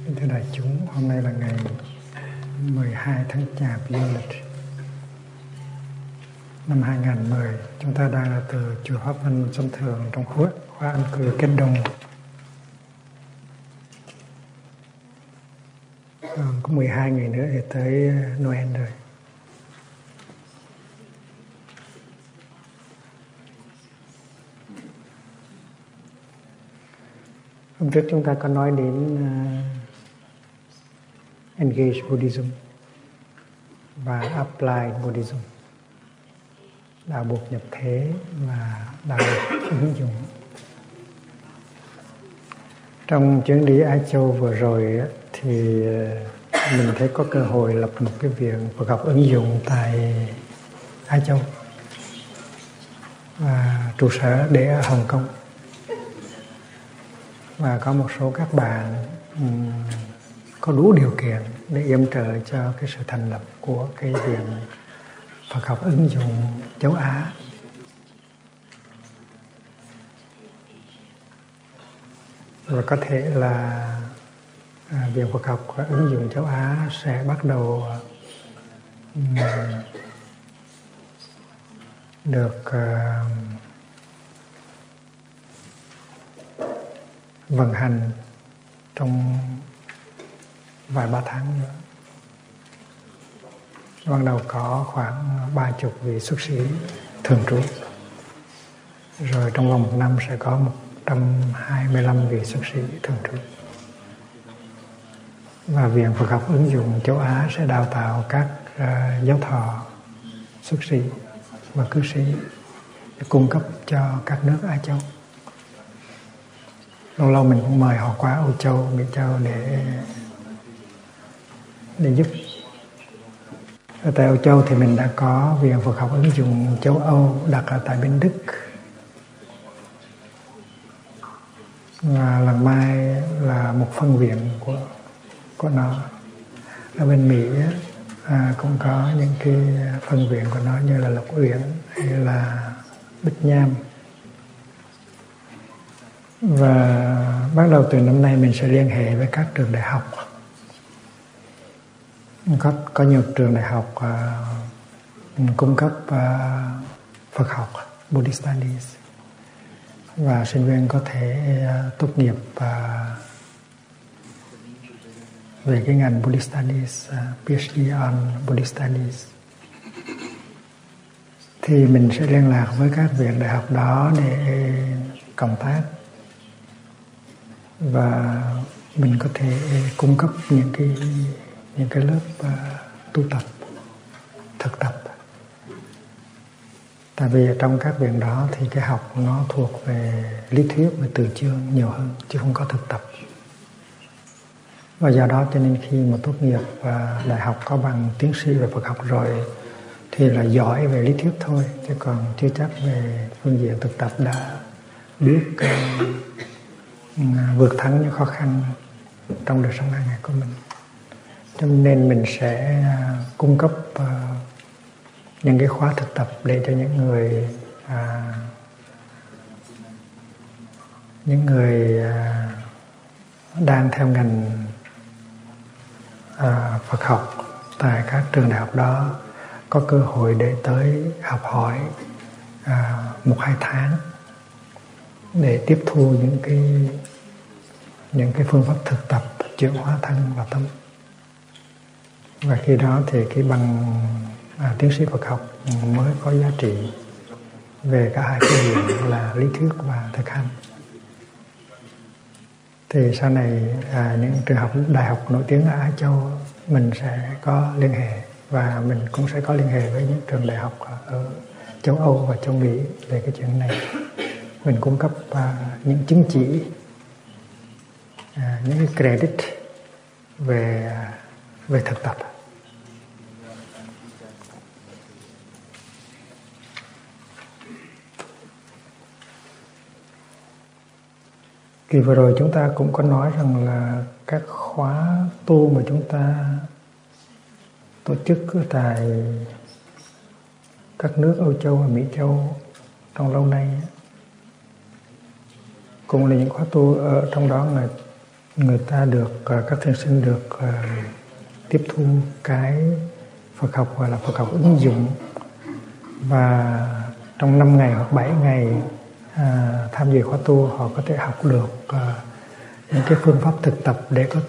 Thưa đại chúng, hôm nay là ngày 12 tháng Chạp dương lịch năm 2010. Chúng ta đang là từ chùa Pháp Vân Xuân Thường trong khóa An Cư Kết Đông. Có 12 ngày nữa thì tới Noel rồi. Hôm trước chúng ta có nói đến Engage Buddhism và Applied Buddhism, đạo buộc nhập thế và đạo buộc ứng dụng. Trong chuyến đi Á Châu vừa rồi thì mình thấy có cơ hội lập một cái viện Phật học ứng dụng tại Á Châu, và trụ sở để ở Hồng Kông, và có một số các bạn có đủ điều kiện để yểm trợ cho cái sự thành lập của cái viện Phật học ứng dụng châu Á. Và có thể là viện Phật học ứng dụng châu Á sẽ bắt đầu được vận hành trong vài ba tháng nữa. Ban đầu có khoảng 30 vị xuất sĩ thường trú, rồi trong vòng 1 năm sẽ có 125 vị xuất sĩ thường trú. Và viện Phật học ứng dụng châu Á sẽ đào tạo các giáo thọ, xuất sĩ và cư sĩ để cung cấp cho các nước Á Châu. Lâu lâu mình cũng mời họ qua Âu Châu, Mỹ Châu để giúp. Ở tại Âu Châu thì mình đã có viện Phật học ứng dụng châu Âu đặt ở tại bên Đức. Và lần mai là một phân viện của nó. Ở bên Mỹ cũng có những cái phân viện của nó như là Lộc Uyển hay là Bích Nham. Và bắt đầu từ năm nay mình sẽ liên hệ với các trường đại học. Có nhiều trường đại học cung cấp Phật học, Buddhist Studies, và sinh viên có thể tốt nghiệp về cái ngành Buddhist Studies, PhD on Buddhist Studies. Thì mình sẽ liên lạc với các viện đại học đó để cộng tác, và mình có thể cung cấp những cái lớp tu tập, thực tập. Tại vì trong các viện đó thì cái học nó thuộc về lý thuyết và từ chương nhiều hơn, chứ không có thực tập. Và do đó cho nên khi mà tốt nghiệp đại học có bằng tiến sĩ về Phật học rồi thì là giỏi về lý thuyết thôi, chứ còn chưa chắc về phương diện thực tập đã biết vượt thắng những khó khăn trong đời sống hàng ngày của mình. Cho nên mình sẽ cung cấp những cái khóa thực tập để cho những người đang theo ngành Phật học tại các trường đại học đó có cơ hội để tới học hỏi 1-2 tháng để tiếp thu những cái phương pháp thực tập chuyển hóa thân và tâm. Và khi đó thì cái bằng tiến sĩ Phật học mới có giá trị về cả hai cái diện là lý thuyết và thực hành. Thì sau này những trường học, đại học nổi tiếng ở Á Châu mình sẽ có liên hệ, và mình cũng sẽ có liên hệ với những trường đại học ở châu Âu và châu Mỹ về cái chuyện này. Mình cung cấp những chứng chỉ, những cái credit về thực tập. Kỳ vừa rồi chúng ta cũng có nói rằng là các khóa tu mà chúng ta tổ chức ở tại các nước Âu Châu và Mỹ Châu trong lâu nay cũng là những khóa tu ở trong đó là người ta được các thiền sinh được tiếp thu cái Phật học gọi là Phật học ứng dụng, và trong 5 ngày hoặc 7 ngày tham dự khóa tu, họ có thể học được những cái phương pháp thực tập để có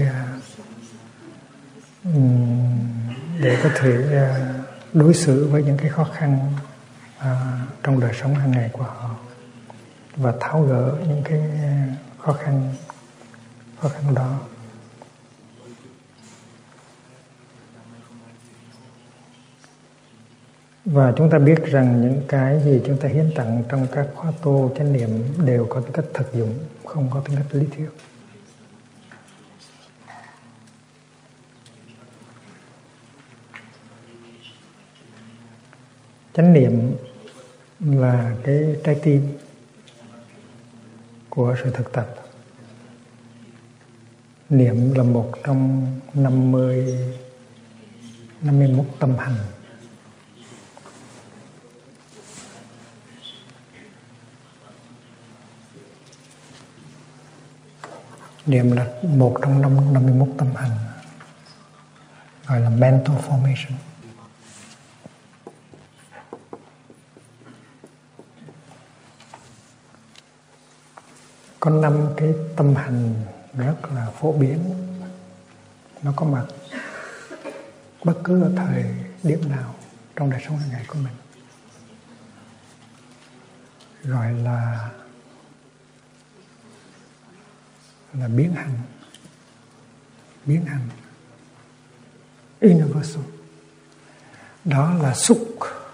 thể đối xử với những cái khó khăn trong đời sống hàng ngày của họ và tháo gỡ những cái khó khăn đó. Và chúng ta biết rằng những cái gì chúng ta hiến tặng trong các khóa tu chánh niệm đều có tính cách thực dụng, không có tính cách lý thuyết. Chánh niệm là cái trái tim của sự thực tập. Niệm là một trong 51 tâm hành. Niệm là một trong 51 tâm hành, gọi là mental formation. Có 5 cái tâm hành rất là phổ biến, nó có mặt bất cứ ở thời điểm nào trong đời sống hàng ngày của mình, gọi là biến hành universal. Đó là xúc,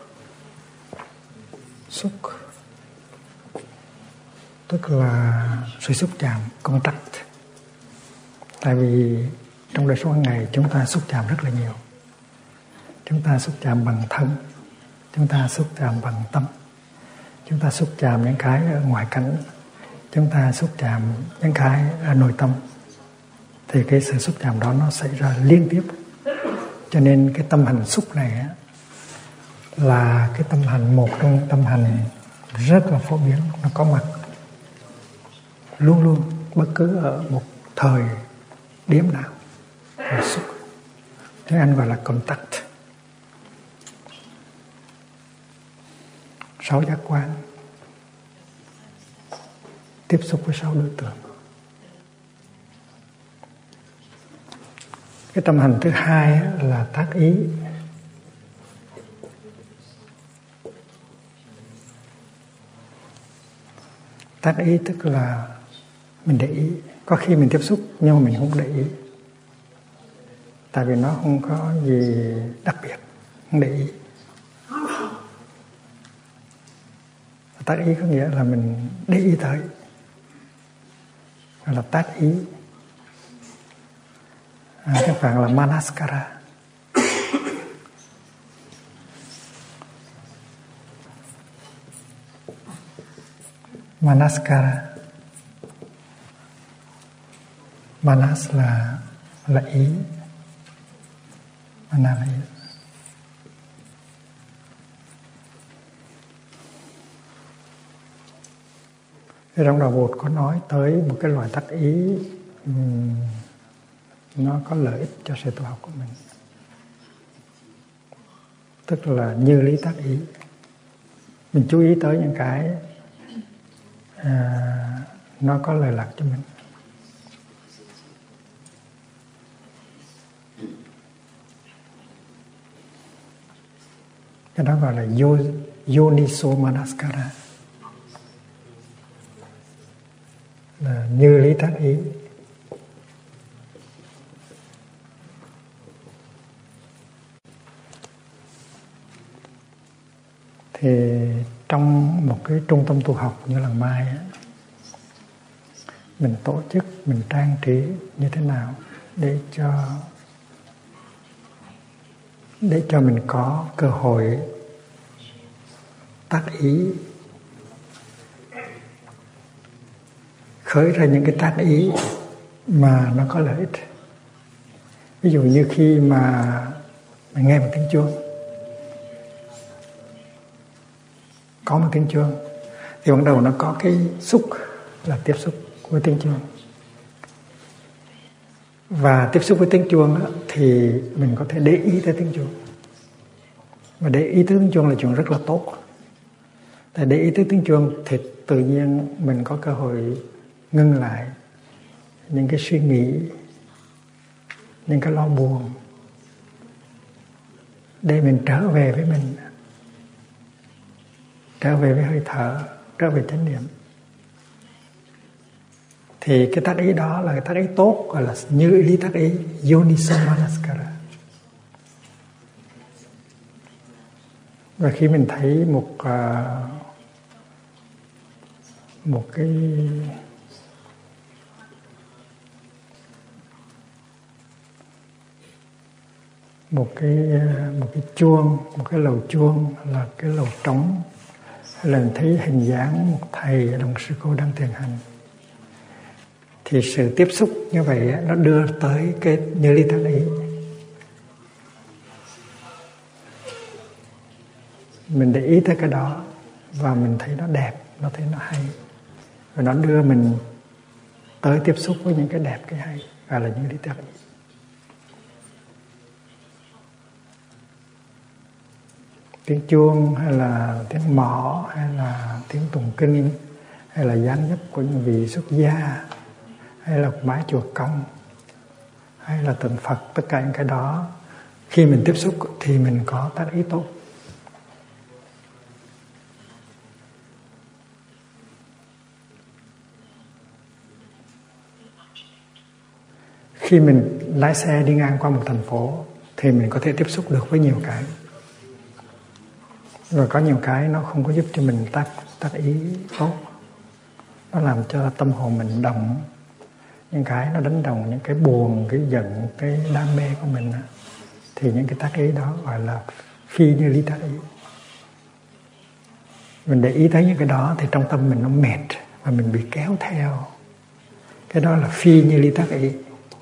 tức là sự xúc chạm, contact. Tại vì trong đời sống hàng ngày chúng ta xúc chạm rất là nhiều. Chúng ta xúc chạm bằng thân, chúng ta xúc chạm bằng tâm, chúng ta xúc chạm những cái ở ngoài cảnh, chúng ta xúc chạm những cái ở nội tâm. Thì cái sự xúc chạm đó nó xảy ra liên tiếp. Cho nên cái tâm hành xúc này là cái tâm hành, một trong tâm hành rất là phổ biến, nó có mặt luôn luôn bất cứ ở một thời điểm nào. Là xúc, tiếng Anh gọi là contact. 6 giác quan tiếp xúc với 6 đối tượng. Cái tâm hành thứ hai là tác ý. Tác ý tức là mình để ý. Có khi mình tiếp xúc nhưng mà mình không để ý, tại vì nó không có gì đặc biệt, không để ý. Tác ý có nghĩa là mình để ý tới, gọi là tác ý. Các bạn là manaskara. Manas là ý. Manas là ý. Trong Đạo Bụt có nói tới một cái loại tác ý nó có lợi ích cho sự tu học của mình, tức là như lý tác ý. Mình chú ý tới những cái nó có lợi lạc cho mình. Cái đó gọi là Yoniso Manaskara, là như lý tác ý. Thì trong một cái trung tâm tu học như Làng Mai á, mình tổ chức, mình trang trí như thế nào để cho mình có cơ hội tác ý, khởi ra những cái tác ý mà nó có lợi ích. Ví dụ như khi mà mình nghe một tiếng chuông, có một tiếng chuông, thì ban đầu nó có cái xúc là tiếp xúc với tiếng chuông. Và tiếp xúc với tiếng chuông thì mình có thể để ý tới tiếng chuông. Và để ý tới tiếng chuông là chuyện rất là tốt. Tại để ý tới tiếng chuông thì tự nhiên mình có cơ hội ngưng lại những cái suy nghĩ, những cái lo buồn, để mình trở về với mình, trở về với hơi thở, trở về chánh niệm. Thì cái tác ý đó là cái tác ý tốt, gọi là như lý tác ý Yoniso Manasikara. Và khi mình thấy một cái chuông, một cái lầu chuông là cái lầu trống, hay là thấy hình dáng một thầy đồng sư cô đang thiền hành, thì sự tiếp xúc như vậy nó đưa tới cái như lý tác ý. Mình để ý tới cái đó và mình thấy nó đẹp, nó thấy nó hay, và nó đưa mình tới tiếp xúc với những cái đẹp, cái hay, gọi là như lý tác ý. Tiếng chuông hay là tiếng mõ hay là tiếng tụng kinh hay là dáng dấp của những vị xuất gia hay là mái chùa công hay là tượng Phật, tất cả những cái đó khi mình tiếp xúc thì mình có tác ý tốt. Khi mình lái xe đi ngang qua một thành phố thì mình có thể tiếp xúc được với nhiều cái. Rồi có nhiều cái nó không có giúp cho mình tác ý tốt. Nó làm cho tâm hồn mình động. Những cái nó đánh đồng những cái buồn, cái giận, cái đam mê của mình. Thì những cái tác ý đó gọi là phi như lý tác ý. Mình để ý thấy những cái đó thì trong tâm mình nó mệt và mình bị kéo theo. Cái đó là phi như lý tác ý.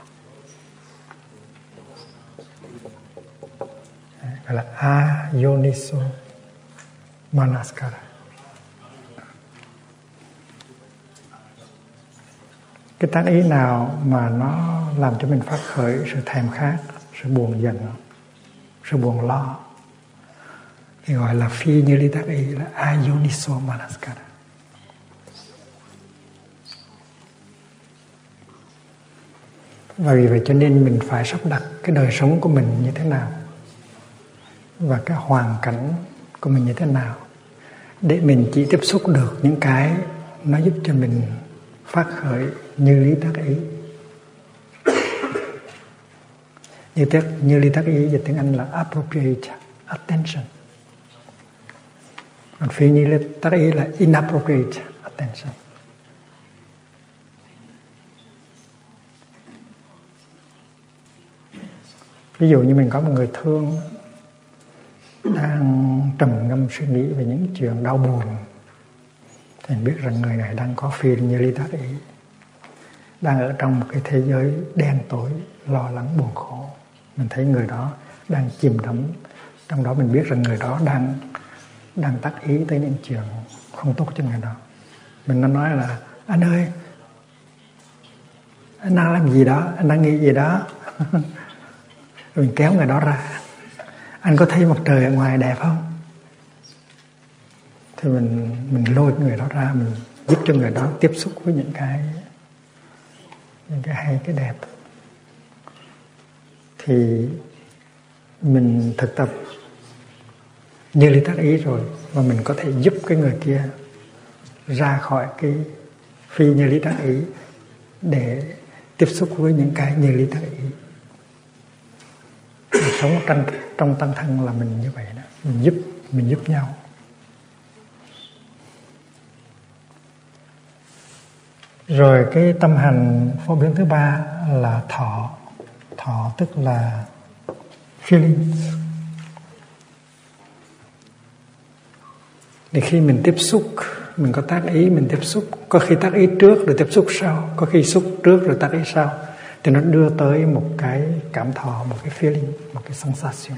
Gọi là ayoniso manasikara. Cái tác ý nào mà nó làm cho mình phát khởi sự thèm khát, sự buồn giận, sự buồn lo, thì gọi là phi như lý tác ý, là ayoniso manasikara. Và vì vậy cho nên mình phải sắp đặt cái đời sống của mình như thế nào và cái hoàn cảnh của mình như thế nào để mình chỉ tiếp xúc được những cái nó giúp cho mình phát khởi như lý tác ý. Như lý tác ý dịch tiếng Anh là appropriate attention. Còn phi như lý tác ý là inappropriate attention. Ví dụ như mình có một người thương đang trầm ngâm suy nghĩ về những chuyện đau buồn, thì mình biết rằng người này đang có phi như lý tác ý, đang ở trong một cái thế giới đen tối, lo lắng buồn khổ. Mình thấy người đó đang chìm đắm trong đó, mình biết rằng người đó đang tác ý tới những chuyện không tốt cho người đó. Mình nó nói là: anh ơi, anh đang làm gì đó, anh đang nghĩ gì đó. Rồi mình kéo người đó ra: anh có thấy mặt trời ở ngoài đẹp không? Thì mình lôi người đó ra, mình giúp cho người đó tiếp xúc với những cái hay, cái đẹp. Thì mình thực tập như lý tác ý rồi, và mình có thể giúp cái người kia ra khỏi cái phi như lý tác ý để tiếp xúc với những cái như lý tác ý. Mình sống trong tăng thân là mình như vậy đó, mình giúp nhau. Rồi cái tâm hành phổ biến thứ ba là thọ tức là feelings. Thì khi mình tiếp xúc, mình có tác ý, mình tiếp xúc, có khi tác ý trước rồi tiếp xúc sau, có khi xúc trước rồi tác ý sau, thì nó đưa tới một cái cảm thọ, một cái feeling, một cái sensation.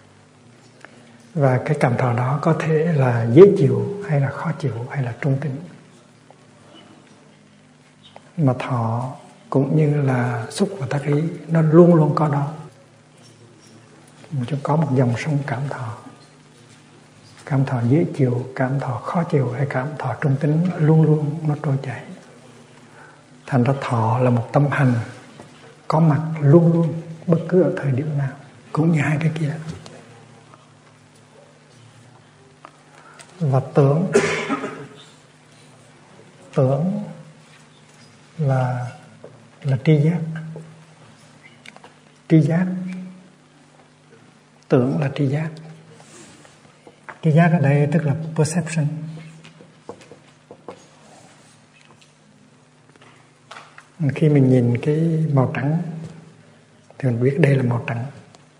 Và cái cảm thọ đó có thể là dễ chịu hay là khó chịu hay là trung tính. Mà thọ cũng như là xúc và tác ý, nó luôn luôn có đó. Chúng có một dòng sông cảm thọ dễ chịu, cảm thọ khó chịu hay cảm thọ trung tính, luôn luôn nó trôi chảy. Thành ra thọ là một tâm hành có mặt luôn luôn, bất cứ ở thời điểm nào, cũng như hai cái kia. Và tưởng là tri giác. Tưởng là tri giác. Tri giác ở đây tức là perception. Khi mình nhìn cái màu trắng thì mình biết đây là màu trắng.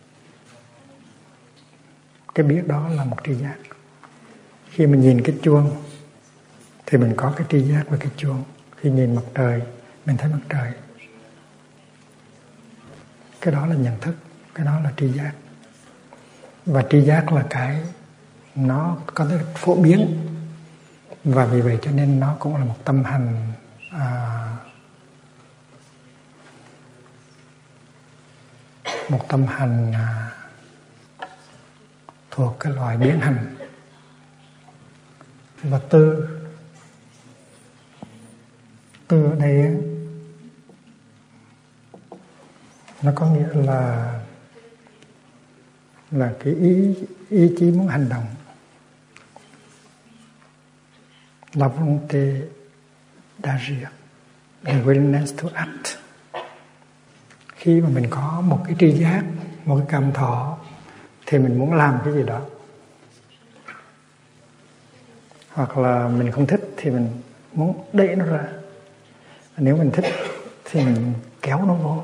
Cái biết đó là một tri giác. Khi mình nhìn cái chuông thì mình có cái tri giác với cái chuông. Khi nhìn mặt trời mình thấy mặt trời. Cái đó là nhận thức, cái đó là tri giác. Và tri giác là cái nó có thể phổ biến, và vì vậy cho nên nó cũng là một tâm hành thuộc cái loại biến hành. Và tư ở đây nó có nghĩa là cái ý chí muốn hành động, la volonté d'agir, the willingness to act. Khi mà mình có một cái tri giác, một cái cảm thọ thì mình muốn làm cái gì đó. Hoặc là mình không thích thì mình muốn đẩy nó ra. Nếu mình thích thì mình kéo nó vô.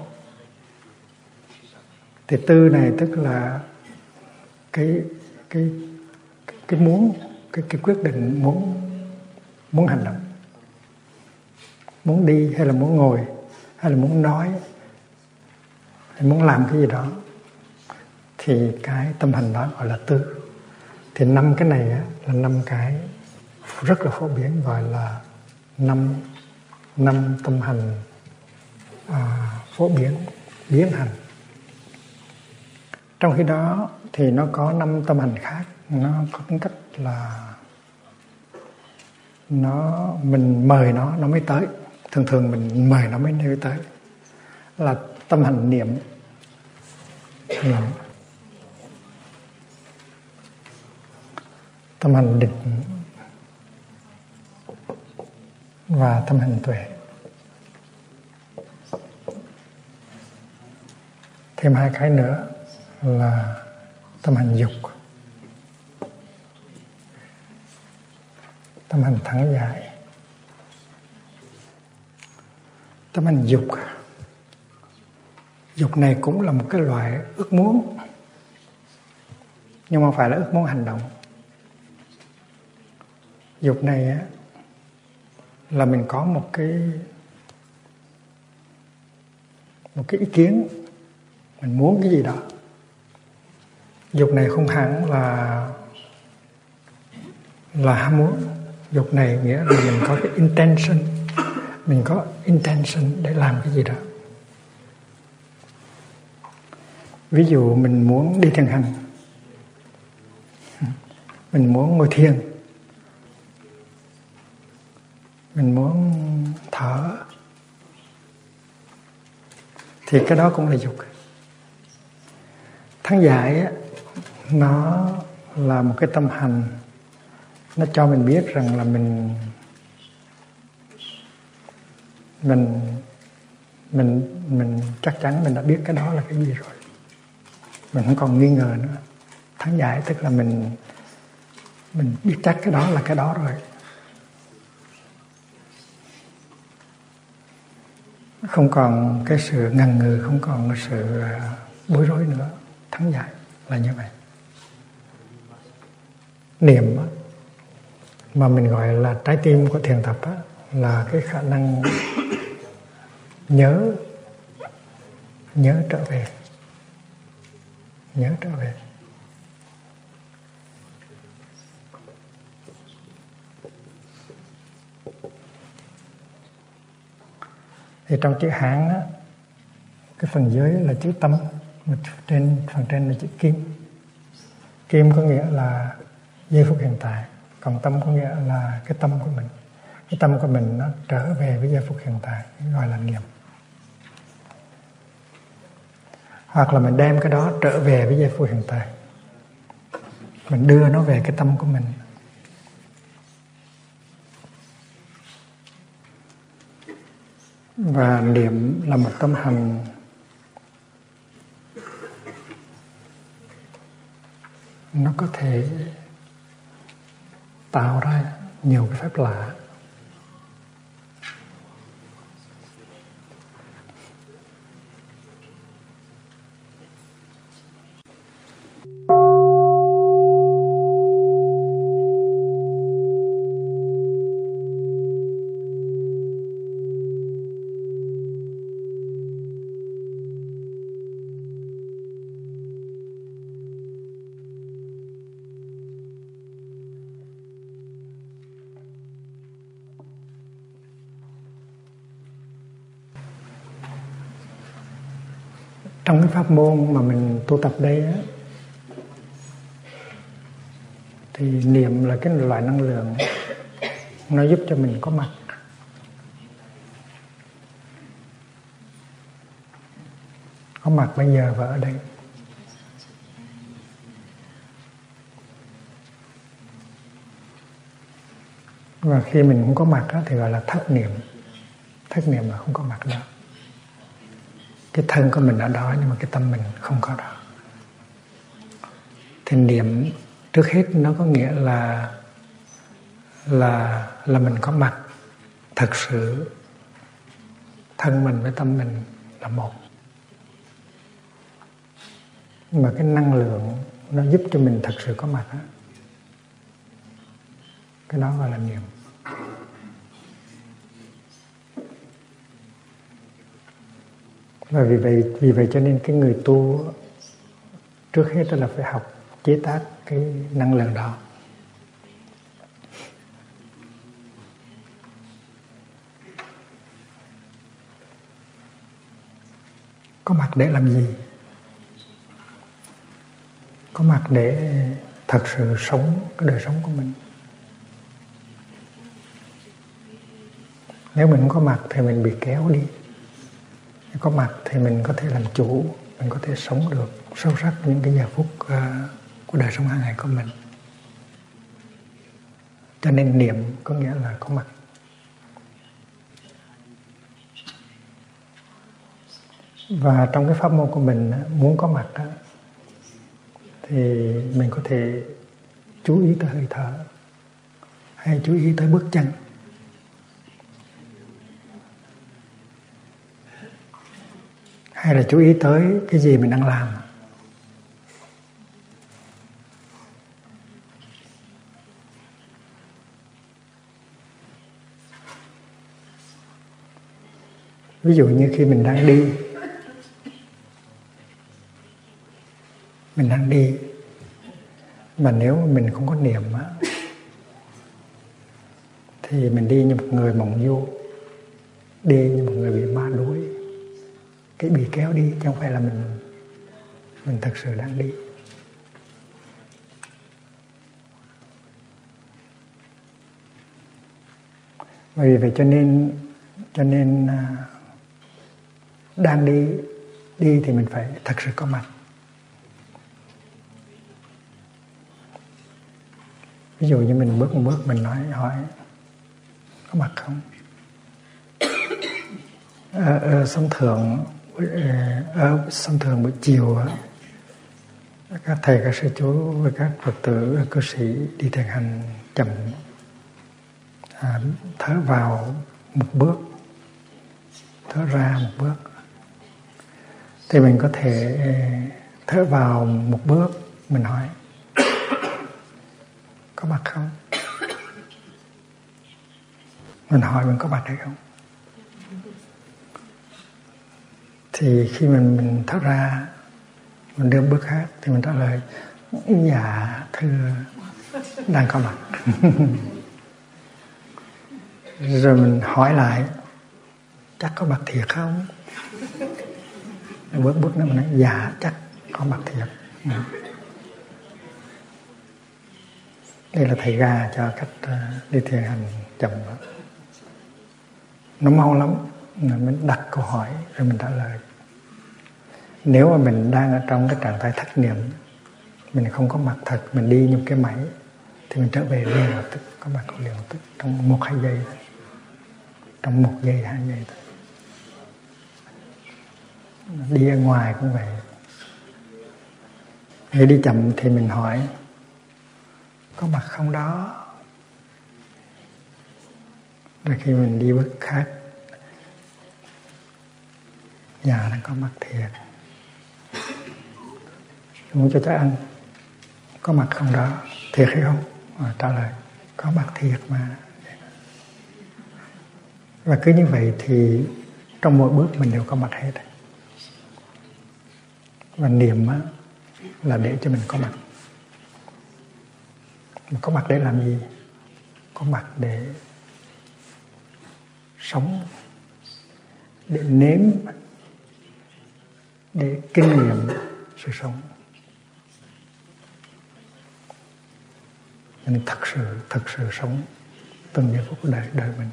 Thì tư này tức là cái muốn, cái quyết định muốn hành động, muốn đi hay là muốn ngồi hay là muốn nói hay muốn làm cái gì đó, thì cái tâm hành đó gọi là tư. Thì 5 cái này là 5 cái rất là phổ biến, gọi là năm tâm hành phổ biến hành. Trong khi đó thì nó có 5 tâm hành khác, nó có tính cách là mình mời nó mới tới. Thường mình mời nó mới tới. Là tâm hành niệm, tâm hành định và tâm hành tuệ. Thêm 2 cái nữa là tâm hành dục, tâm hành thắng giải. Tâm hành dục này cũng là một cái loại ước muốn, nhưng mà phải là ước muốn hành động. Dục này là mình có một cái ý kiến, mình muốn cái gì đó. Dục này không hẳn là ham muốn. Dục này nghĩa là mình có cái intention, mình có intention để làm cái gì đó. Ví dụ mình muốn đi thiền hành, mình muốn ngồi thiền, mình muốn thở, thì cái đó cũng là dục. Thắng giải nó là một cái tâm hành, nó cho mình biết rằng là mình chắc chắn mình đã biết cái đó là cái gì rồi, mình không còn nghi ngờ nữa. Thắng giải tức là mình biết chắc cái đó là cái đó rồi, không còn cái sự ngần ngừ, không còn cái sự bối rối nữa. Thắng giải là như vậy. Niệm mà mình gọi là trái tim của thiền tập là cái khả năng nhớ trở về. Thì trong chữ Hán á, cái phần dưới là chữ tâm, mà phần trên là chữ kim. Kim có nghĩa là giây phút hiện tại, còn tâm có nghĩa là cái tâm của mình. Cái tâm của mình nó trở về với giây phút hiện tại, gọi là niệm. Hoặc là mình đem cái đó trở về với giây phút hiện tại, mình đưa nó về cái tâm của mình. Và niệm là một tâm hành nó có thể tạo ra nhiều cái phép lạ. Trong cái pháp môn mà mình tu tập đây á, thì niệm là cái loại năng lượng nó giúp cho mình có mặt. Có mặt bây giờ và ở đây. Và khi mình không có mặt á, thì gọi là thất niệm. Thất niệm là không có mặt đó. Cái thân của mình ở đó nhưng mà cái tâm mình không có đó. Thì niệm trước hết nó có nghĩa là mình có mặt thật sự. Thân mình với tâm mình là một. Mà cái năng lượng nó giúp cho mình thật sự có mặt đó. Cái đó gọi là niệm. Và vì vậy cho nên cái người tu trước hết là phải học chế tác cái năng lượng đó. Có mặt để làm gì? Có mặt để thật sự sống cái đời sống của mình. Nếu mình không có mặt thì mình bị kéo đi. Có mặt thì mình có thể làm chủ, mình có thể sống được sâu sắc những cái giờ phút của đời sống hàng ngày của mình. Cho nên niệm có nghĩa là có mặt. Và trong cái pháp môn của mình muốn có mặt đó, thì mình có thể chú ý tới hơi thở hay chú ý tới bước chân. Hay là chú ý tới cái gì mình đang làm. Ví dụ như khi mình đang đi, mà nếu mình không có niệm á, thì mình đi như một người mộng du, đi như một người bị ma đuối, cái bị kéo đi chứ không phải là mình thật sự đang đi. Vì vậy cho nên đang đi thì mình phải thật sự có mặt. Ví dụ như mình bước một bước mình hỏi có mặt không? Thông thường buổi chiều các thầy, các sư chú và các Phật tử, cư sĩ đi thiền hành chậm, thở vào một bước, thở ra một bước. Thì mình có thể thở vào một bước, mình hỏi có mặt không? Mình hỏi mình có mặt hay không? Thì khi mình thở ra, mình đưa bước khác thì mình trả lời dạ thưa đang có mặt. Rồi mình hỏi lại chắc có mặt thiệt không? Bước nó nói dạ chắc có mặt thiệt. Đây là thầy ra cho cách đi thiền hành chậm. Nó mau lắm, mình đặt câu hỏi rồi mình trả lời. Nếu mà mình đang ở trong cái trạng thái thất niệm, mình không có mặt thật, mình đi như cái máy, thì mình trở về liền lập tức, có mặt liền lập tức, trong 1-2 giây thôi. Trong 1 giây, 2 giây thôi. Đi ở ngoài cũng vậy. Nếu đi chậm thì mình hỏi có mặt không đó. Rồi khi mình đi bước khác, nhà đang có mặt thiệt. Muốn cho cháu ăn có mặt không đó, thiệt hay không? Trả lời có mặt thiệt mà. Và cứ như vậy thì trong mỗi bước mình đều có mặt hết. Và niệm á, là để cho mình có mặt. Mà có mặt để làm gì? Có mặt để sống, để nếm, để kinh nghiệm sự sống. Mình thật sự sống từng giây phút của đời mình.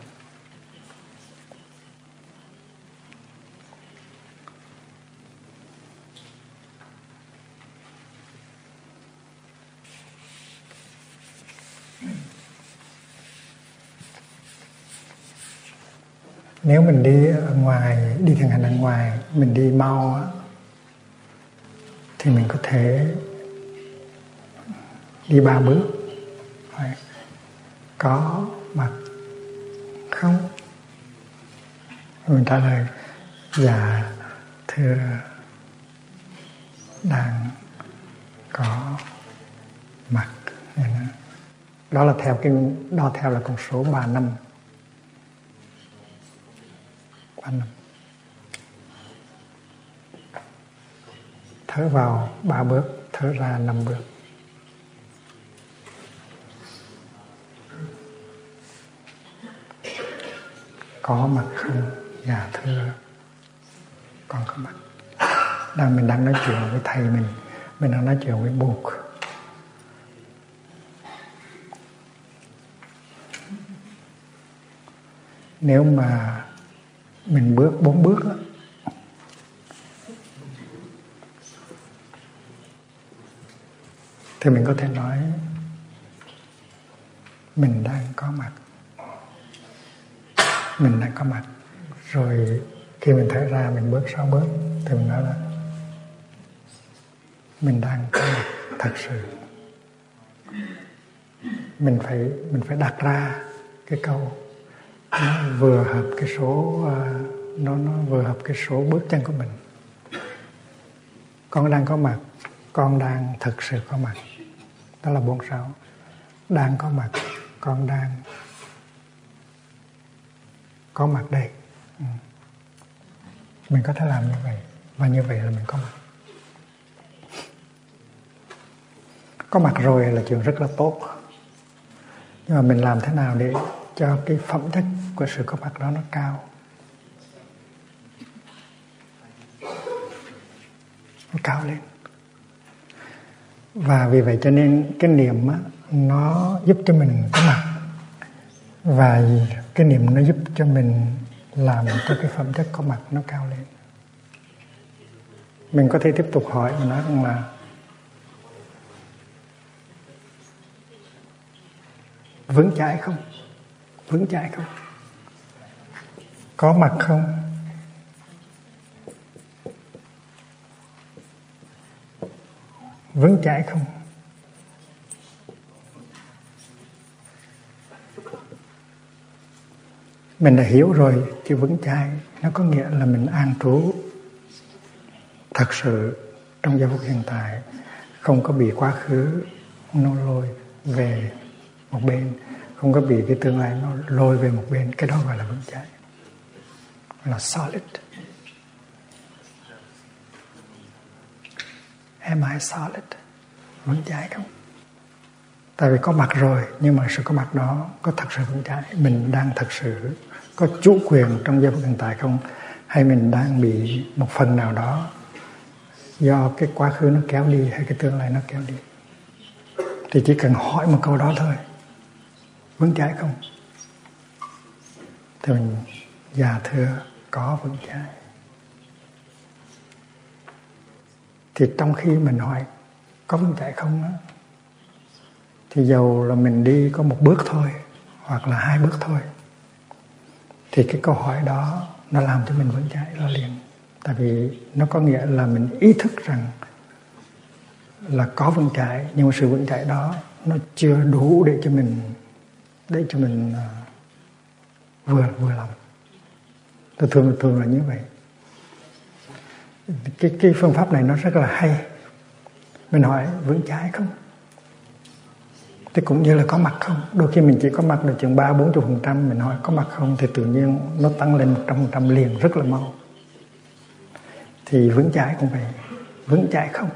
Nếu mình đi ở ngoài, đi thiền hành ở ngoài, mình đi mau á, thì mình có thể đi 3 bước. Có mặt không? Mình trả lời dạ thưa đang có mặt. Đó là đo theo là con số 35. Thở vào 3 bước, thở ra 5 bước. Có mặt không? Dạ thưa con có mặt. Mình đang nói chuyện với thầy mình đang nói chuyện với Bụt. Nếu mà mình bước 4 bước đó, thì mình có thể nói mình đang có mặt. Mình đang có mặt. Rồi khi mình thở ra mình bước 6 bước thì mình nói là mình đang có mặt thật sự. Mình phải đặt ra cái câu nó vừa hợp cái số nó vừa hợp cái số bước chân của mình. Con đang có mặt, con đang thực sự có mặt. Đó là 46. Đang có mặt, con đang có mặt đây. Mình có thể làm như vậy. Và như vậy là mình có mặt. Có mặt rồi là chuyện rất là tốt. Nhưng mà mình làm thế nào để cho cái phẩm chất của sự có mặt đó nó cao? Nó cao lên. Và vì vậy cho nên cái niệm á, nó giúp cho mình có mặt. Và cái niệm nó giúp cho mình làm cho cái phẩm chất có mặt nó cao lên. Mình có thể tiếp tục hỏi và nói rằng là vững chãi không? Vững chãi không? Có mặt không? Vững chãi không? Mình đã hiểu rồi chữ vững chãi nó có nghĩa là mình an trú thật sự trong giây phút hiện tại, không có bị quá khứ nó lôi về một bên, không có bị cái tương lai nó lôi về một bên. Cái đó gọi là vững chãi, là solid. Am I solid? Vững chãi không? Tại vì có mặt rồi, nhưng mà sự có mặt đó có thật sự vững chãi, mình đang thật sự có chủ quyền trong giây phút hiện tại không, hay mình đang bị một phần nào đó do cái quá khứ nó kéo đi hay cái tương lai nó kéo đi. Thì chỉ cần hỏi một câu đó thôi, vững chãi không? Thì mình dạ thưa có vững chãi. Thì trong khi mình hỏi có vững chãi không á, thì dầu là mình đi có một bước thôi hoặc là 2 bước thôi, thì cái câu hỏi đó nó làm cho mình vững chãi ra liền. Tại vì nó có nghĩa là mình ý thức rằng là có vững chãi, nhưng mà sự vững chãi đó nó chưa đủ để cho mình vừa lòng. Thường là như vậy. Cái phương pháp này nó rất là hay. Mình hỏi vững chãi không? Thì cũng như là có mặt không. Đôi khi mình chỉ có mặt được chừng 30-40%, mình hỏi có mặt không thì tự nhiên nó tăng lên 100% liền rất là mau. Thì vững chãi cũng vậy, vững chãi không?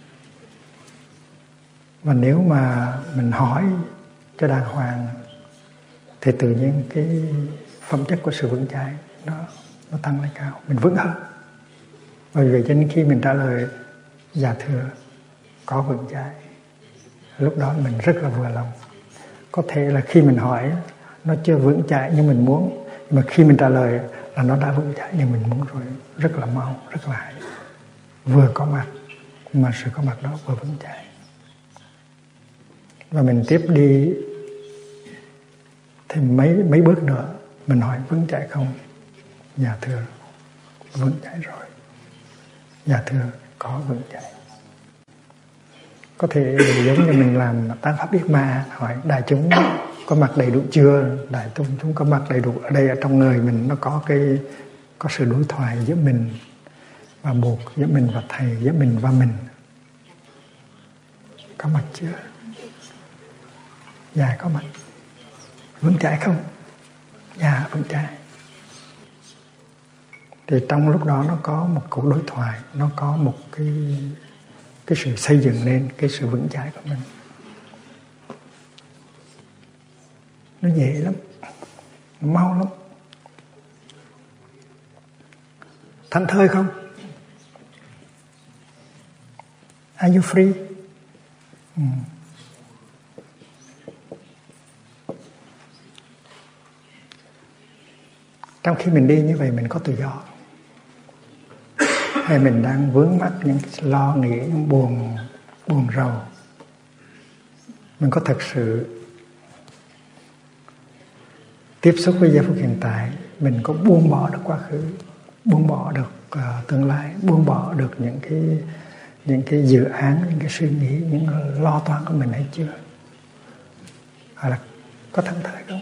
Và nếu mà mình hỏi cho đàng hoàng thì tự nhiên cái phẩm chất của sự vững chãi nó tăng lên cao, mình vững hơn. Bởi vậy cho nên khi mình trả lời dạ thưa có vững chãi, lúc đó mình rất là vừa lòng. Có thể là khi mình hỏi nó chưa vững chãi như mình muốn, nhưng mà khi mình trả lời là nó đã vững chãi như mình muốn rồi, rất là mau, rất là hay. Vừa có mặt mà sự có mặt đó vừa vững chãi. Và mình tiếp đi thêm mấy bước nữa, mình hỏi vững chãi không? Dạ thưa vững chãi rồi. Dạ thưa có vững chãi. Có thể giống như mình làm tán pháp biết ma, hỏi đại chúng có mặt đầy đủ chưa? Đại chúng có mặt đầy đủ ở đây, ở trong người mình nó có sự đối thoại giữa mình và buộc, giữa mình và thầy, giữa mình và mình. Có mặt chưa? Dạ có mặt. Vững chãi không? Dạ vững chãi. Thì trong lúc đó nó có một cuộc đối thoại, nó có một cái sự xây dựng nên cái sự vững chãi của mình. Nó dễ lắm, nó mau lắm. Thảnh thơi không? Are you free? Trong khi mình đi như vậy mình có tự do, hay mình đang vướng mắc những lo nghĩ, những buồn rầu, mình có thật sự tiếp xúc với giây phút hiện tại, mình có buông bỏ được quá khứ, buông bỏ được tương lai, buông bỏ được những cái dự án, những cái suy nghĩ, những lo toan của mình hay chưa? Hoặc là có thảnh thơi không?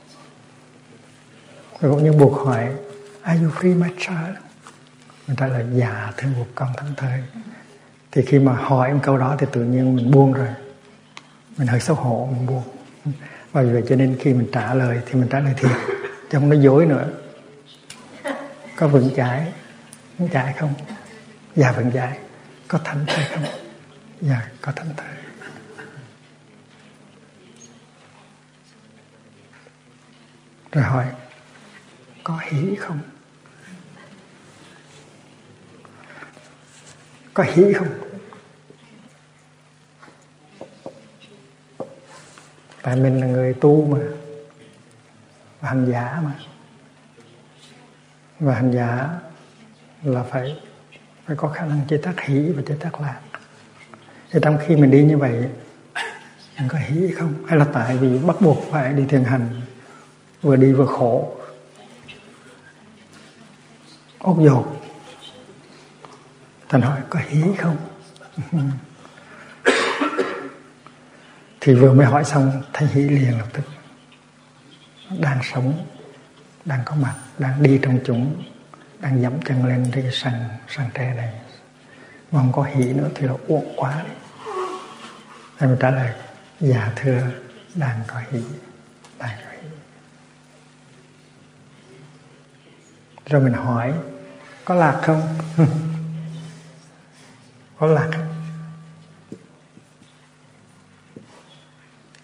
Rồi cũng như buộc hỏi are you free my child? Mình trả lời dạ thưa buộc con thảnh thơi. Thì khi mà hỏi một câu đó thì tự nhiên mình buông rồi, mình hơi xấu hổ, mình buông. Và vì vậy cho nên khi mình trả lời thì mình trả lời thiệt, chứ không nói dối nữa. Có vững chãi không? Dạ vững chãi. Có thảnh thơi không? Dạ có thảnh thơi. Rồi hỏi có hỷ không? Có hỷ không? Tại mình là người tu mà, hành giả mà, và hành giả là phải có khả năng chế tác hỷ và chế tác lạc. Thì trong khi mình đi như vậy, mình có hỷ không? Hay là tại vì bắt buộc phải đi thiền hành, vừa đi vừa khổ, ốt dột, thành hỏi có hỷ không? Thì vừa mới hỏi xong thấy hỷ liền lập tức. Đang sống, đang có mặt, đang đi trong chúng, đang dẫm chân lên cái sàn tre này, mà không có hỷ nữa thì là uổng quá đấy. Thì mình trả lời dạ thưa đang có hỷ, đang có hỷ. Rồi mình hỏi có lạc không? Có lạc không?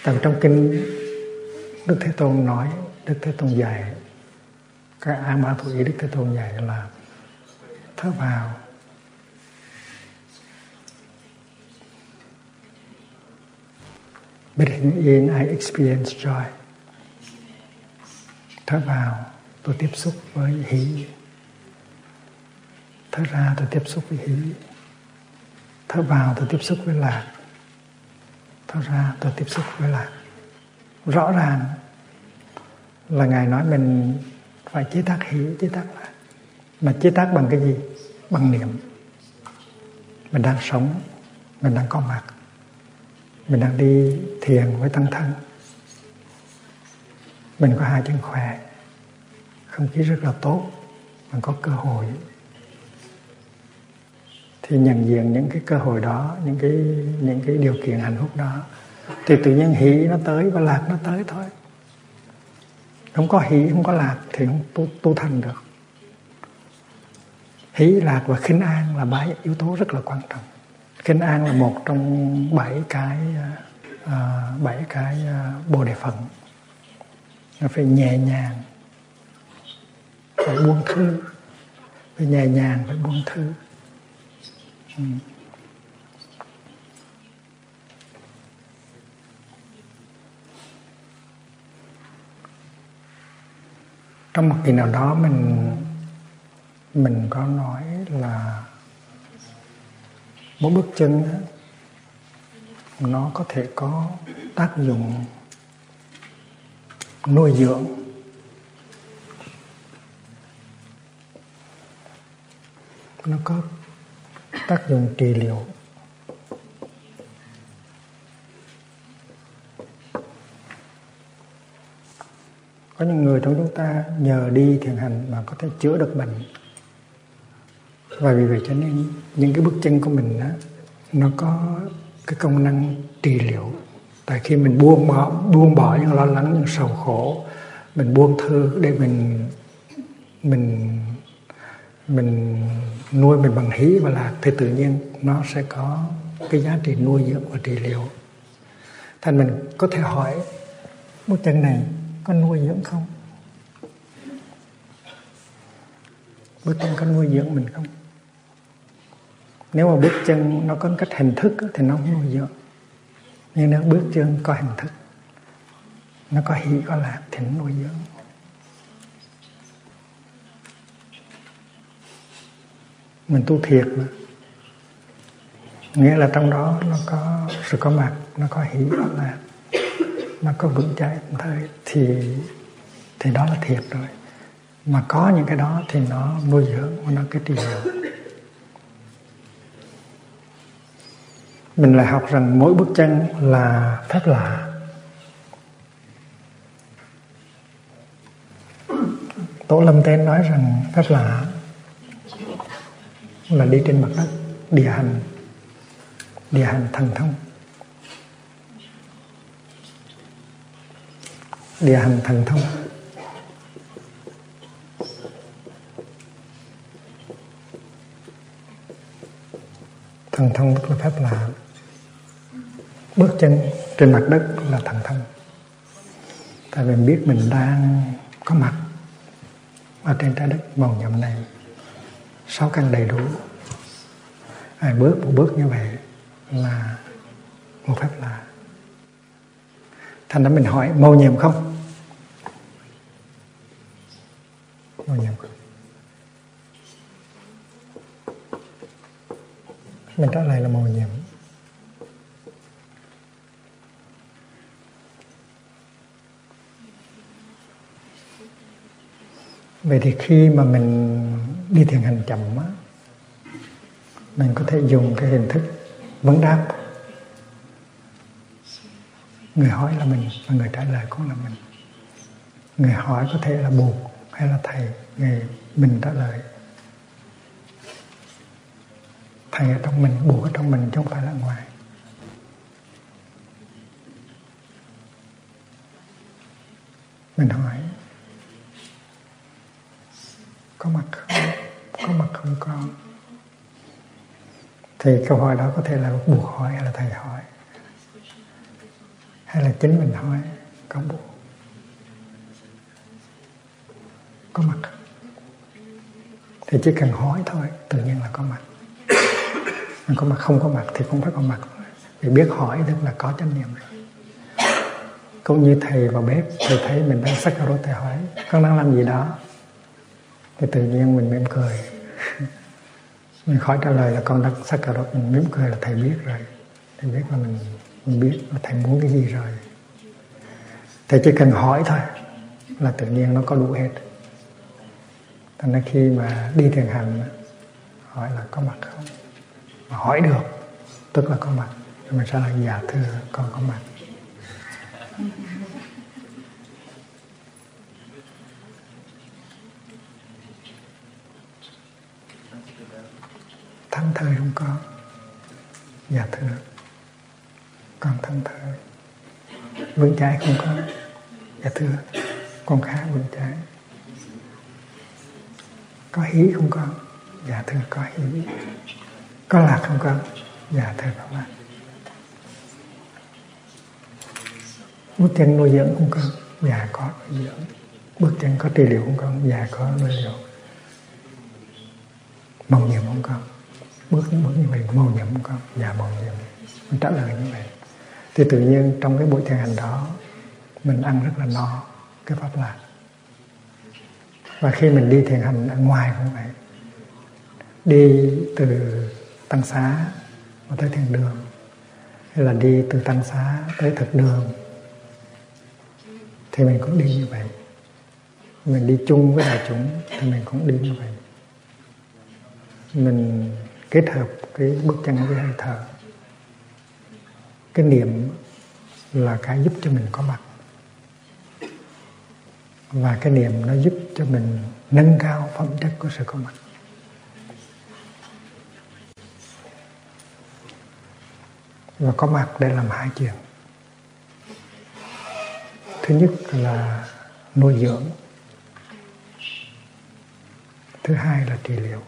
Trong kinh Đức Thế Tôn nói, Đức Thế Tôn dạy, cái A Ma Thủ Ý Đức Thế Tôn dạy là thở vào breathing in I experience joy. Thở vào tôi tiếp xúc với hỷ, thở ra tôi tiếp xúc với hỷ, thở vào tôi tiếp xúc với lạc, thở ra tôi tiếp xúc với lạc. Rõ ràng là Ngài nói mình phải chế tác hỷ, chế tác lạc. Mà chế tác bằng cái gì? Bằng niệm. Mình đang sống, mình đang có mặt, mình đang đi thiền với tăng thân, mình có hai chân khỏe, không khí rất là tốt, mình có cơ hội thì nhận diện những cái cơ hội đó, những cái điều kiện hạnh phúc đó, thì tự nhiên hỷ nó tới và lạc nó tới thôi. Không có hỷ, không có lạc thì không tu thành được. Hỷ, lạc và khinh an là 3 yếu tố rất là quan trọng. Khinh an là một trong 7 cái bồ đề phận. Nó phải nhẹ nhàng, phải buông thư, phải nhẹ nhàng, phải buông thư. Trong một kỳ nào đó mình có nói là mỗi bước chân nó có thể có tác dụng nuôi dưỡng, nó có tác dụng trị liệu. Có những người trong chúng ta nhờ đi thiền hành mà có thể chữa được bệnh. Và vì vậy cho nên những cái bước chân của mình đó, nó có cái công năng trị liệu. Tại khi mình buông bỏ những lo lắng, những sầu khổ, mình buông thư để mình nuôi mình bằng hỷ và lạc, thì tự nhiên nó sẽ có cái giá trị nuôi dưỡng và trị liệu. Thành mình có thể hỏi bước chân này có nuôi dưỡng không? Bước chân có nuôi dưỡng mình không? Nếu mà bước chân nó có cách hình thức thì nó không nuôi dưỡng. Nhưng nếu bước chân có hình thức, nó có hỷ có lạc thì nó nuôi dưỡng. Mình tu thiệt mà, nghĩa là trong đó nó có sự có mặt, nó có hỷ có lạc, nó có vững chãi thời thì đó là thiệt rồi. Mà có những cái đó thì nó nuôi dưỡng và nó cái trị liệu. Mình lại học rằng mỗi bước chân là phép lạ. Tổ Lâm Tên nói rằng phép lạ là đi trên mặt đất, địa hành thần thông. Địa hành thần thông. Thần thông tức là phép lạ. Bước chân trên mặt đất là thần thông. Tại vì mình biết mình đang có mặt ở trên trái đất màu nhiệm này, 6 căn đầy đủ. Bước một bước như vậy là một phép lạ. Thành ra mình hỏi mầu nhiệm không? Mầu nhiệm không? Mình trả lời là mầu nhiệm. Vậy thì khi mà mình đi thiền hành chậm á, mình có thể dùng cái hình thức vấn đáp. Người hỏi là mình và người trả lời cũng là mình. Người hỏi có thể là Bụt hay là thầy, mình trả lời. Thầy ở trong mình, Bụt ở trong mình chứ không phải là ngoài. Mình hỏi có mặt không? Có mặt không con? Thì câu hỏi đó có thể là Bụt hỏi hay là thầy hỏi, hay là chính mình hỏi có buồn, có mặt không? Thì chỉ cần hỏi thôi, tự nhiên là có mặt. Có mặt không có mặt thì cũng phải có mặt. Vì biết hỏi tức là có chánh niệm rồi. Cũng như thầy vào bếp, thầy thấy mình đang sắc rốt, thầy hỏi con đang làm gì đó, thì tự nhiên mình mỉm cười. Mình khỏi trả lời là con đang sắc rốt, mình mỉm cười là thầy biết rồi. Thầy biết là mình biết là thầy muốn cái gì rồi. Thầy chỉ cần hỏi thôi là tự nhiên nó có đủ hết. Thành ra khi mà đi thiền hành hỏi là có mặt không, mà hỏi được tức là có mặt, mình sẽ là dạ thưa con có mặt. Thẫn thờ không có, dạ thưa con thẫn thờ. Vững chãi không có, dạ thưa con khá vững chãi. Có hí không con, dạ thưa có hí. Có lạc không con, dạ thưa có lạc. Bước chân nuôi dưỡng không con, dạ có nuôi dưỡng. Bước chân có trị liệu không con, dạ có nuôi dưỡng. Mầu nhiệm không con, bước như vậy mầu nhiệm không con, dạ mầu nhiệm. Mình trả lời như vậy thì tự nhiên trong cái buổi thiền hành đó mình ăn rất là no cái pháp lạc. Và khi mình đi thiền hành ở ngoài cũng vậy, đi từ tăng xá mà tới thiền đường, hay là đi từ tăng xá tới thực đường, thì mình cũng đi như vậy. Mình đi chung với đại chúng thì mình cũng đi như vậy. Mình kết hợp cái bước chân với hơi thở. Cái niệm là cái giúp cho mình có mặt, và cái niệm nó giúp cho mình nâng cao phẩm chất của sự có mặt. Và có mặt để làm hai chuyện. Thứ nhất là nuôi dưỡng, thứ hai là trị liệu.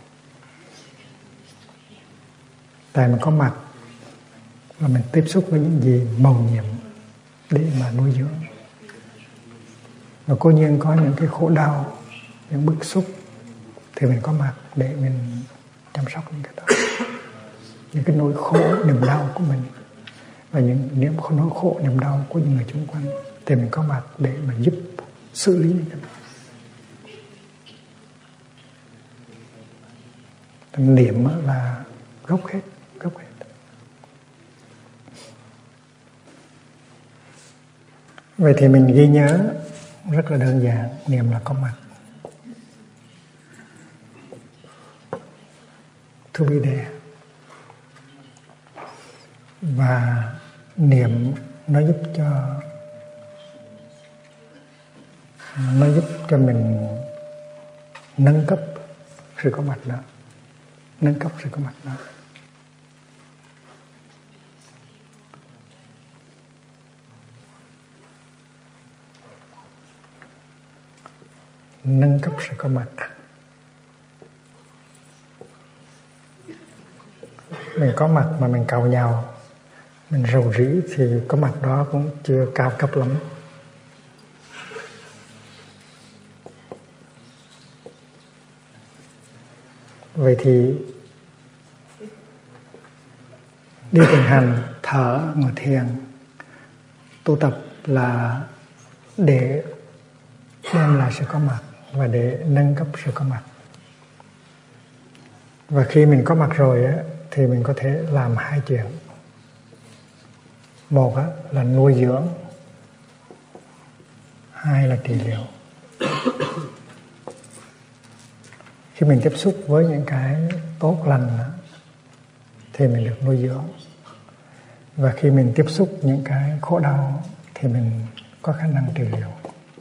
Tại mình có mặt là mình tiếp xúc với những gì mầu nhiệm để mà nuôi dưỡng. Và cố nhiên có những cái khổ đau, những bức xúc thì mình có mặt để mình chăm sóc những cái đó. Những cái nỗi khổ, niềm đau của mình và những nỗi khổ, niềm đau của những người xung quanh thì mình có mặt để mà giúp xử lý những cái đó. Niệm là gốc hết. Vậy thì mình ghi nhớ rất là đơn giản, niệm là có mặt. To be there. Và niệm nó giúp cho mình nâng cấp sự có mặt đó. Nâng cấp sự có mặt đó. Nâng cấp sự có mặt. Mình có mặt mà mình càu nhàu, mình rầu rĩ thì có mặt đó cũng chưa cao cấp lắm. Vậy thì đi thiền hành, thở, ngồi thiền, tu tập là để đem lại sự có mặt và để nâng cấp sự có mặt. Và khi mình có mặt rồi á, thì mình có thể làm hai chuyện. Một á, là nuôi dưỡng, hai là trị liệu. Khi mình tiếp xúc với những cái tốt lành á, thì mình được nuôi dưỡng. Và khi mình tiếp xúc những cái khổ đau thì mình có khả năng trị liệu.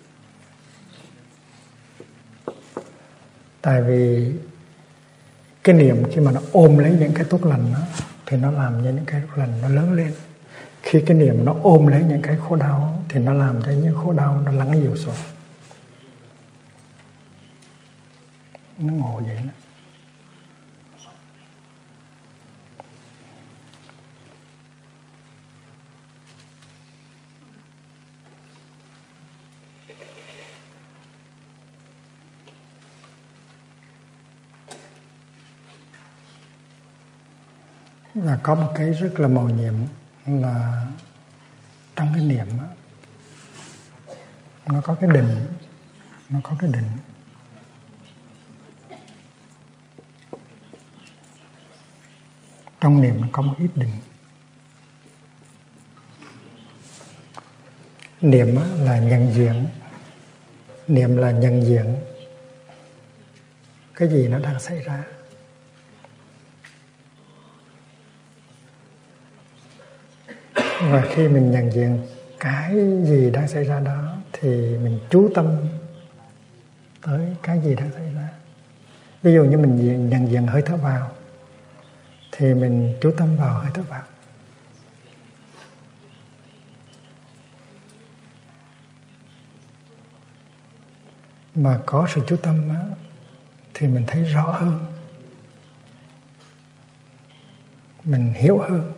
Tại vì cái niệm khi mà nó ôm lấy những cái tốt lành đó, thì nó làm cho những cái tốt lành nó lớn lên. Khi cái niệm nó ôm lấy những cái khổ đau thì nó làm cho những khổ đau nó lắng dịu xuống. Nó ngộ vậy đó. Và có một cái rất là mầu nhiệm là trong cái niệm đó, nó có cái định, nó có cái định. Trong niệm nó có một ít định. Niệm là nhận diện, niệm là nhận diện cái gì nó đang xảy ra. Và khi mình nhận diện cái gì đang xảy ra đó thì mình chú tâm tới cái gì đang xảy ra. Ví dụ như mình nhận diện hơi thở vào thì mình chú tâm vào hơi thở vào. Mà có sự chú tâm á, thì mình thấy rõ hơn, mình hiểu hơn.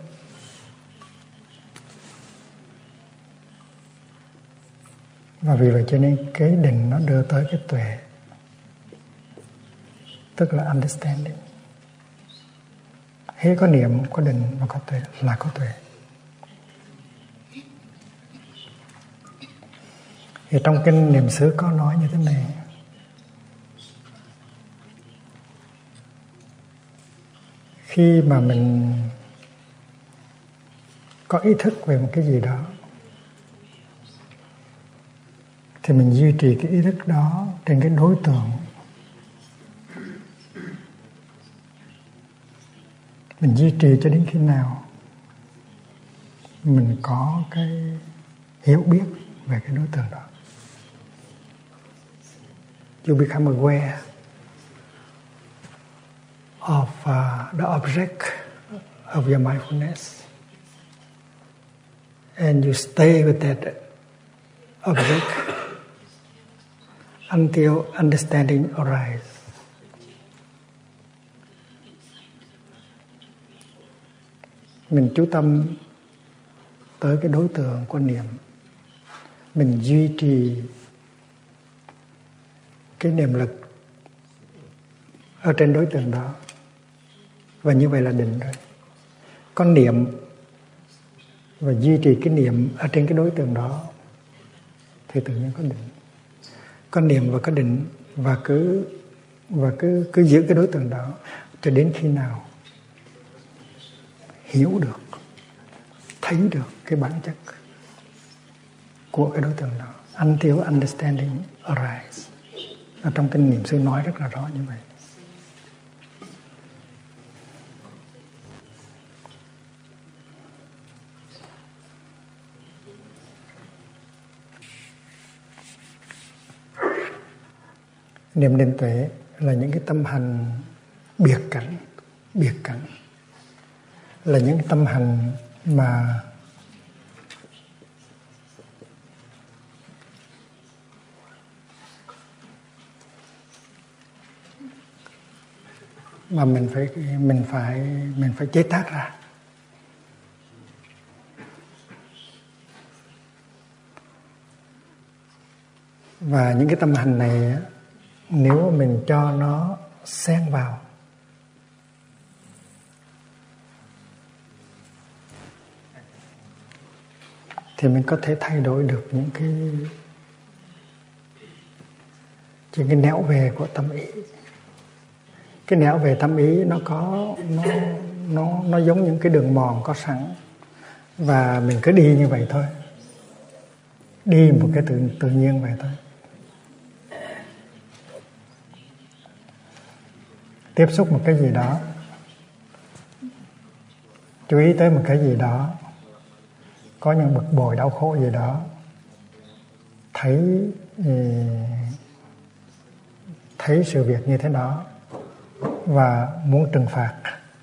Và vì vậy cho nên cái định nó đưa tới cái tuệ, tức là understanding. Hễ có niệm, có định và có tuệ là có tuệ. Thì trong kinh Niệm xứ có nói như thế này: khi mà mình có ý thức về một cái gì đó thì mình duy trì cái ý thức đó trên cái đối tượng. Mình duy trì cho đến khi nào mình có cái hiểu biết về cái đối tượng đó. You become aware of the object of your mindfulness, and you stay with that object until understanding arises. Mình chú tâm tới cái đối tượng của niệm, mình duy trì cái niệm lực ở trên đối tượng đó, và như vậy là định rồi. Con niệm và duy trì cái niệm ở trên cái đối tượng đó thì tự nhiên có định. Con niệm và có định và cứ giữ cái đối tượng đó cho đến khi nào hiểu được, thấy được cái bản chất của cái đối tượng đó. Until understanding arises. Ở trong kinh Niệm xứ nói rất là rõ như vậy. Niệm định tuệ là những cái tâm hành biệt cảnh là những cái tâm hành mà mình phải chế tác ra. Và những cái tâm hành này nếu mình cho nó xen vào thì mình có thể thay đổi được những cái nẻo về của tâm ý. Cái nẻo về tâm ý nó giống những cái đường mòn có sẵn, và mình cứ đi như vậy thôi, đi một cái tự nhiên vậy thôi. Tiếp xúc một cái gì đó, chú ý tới một cái gì đó, có những bực bội đau khổ gì đó, thấy sự việc như thế đó và muốn trừng phạt,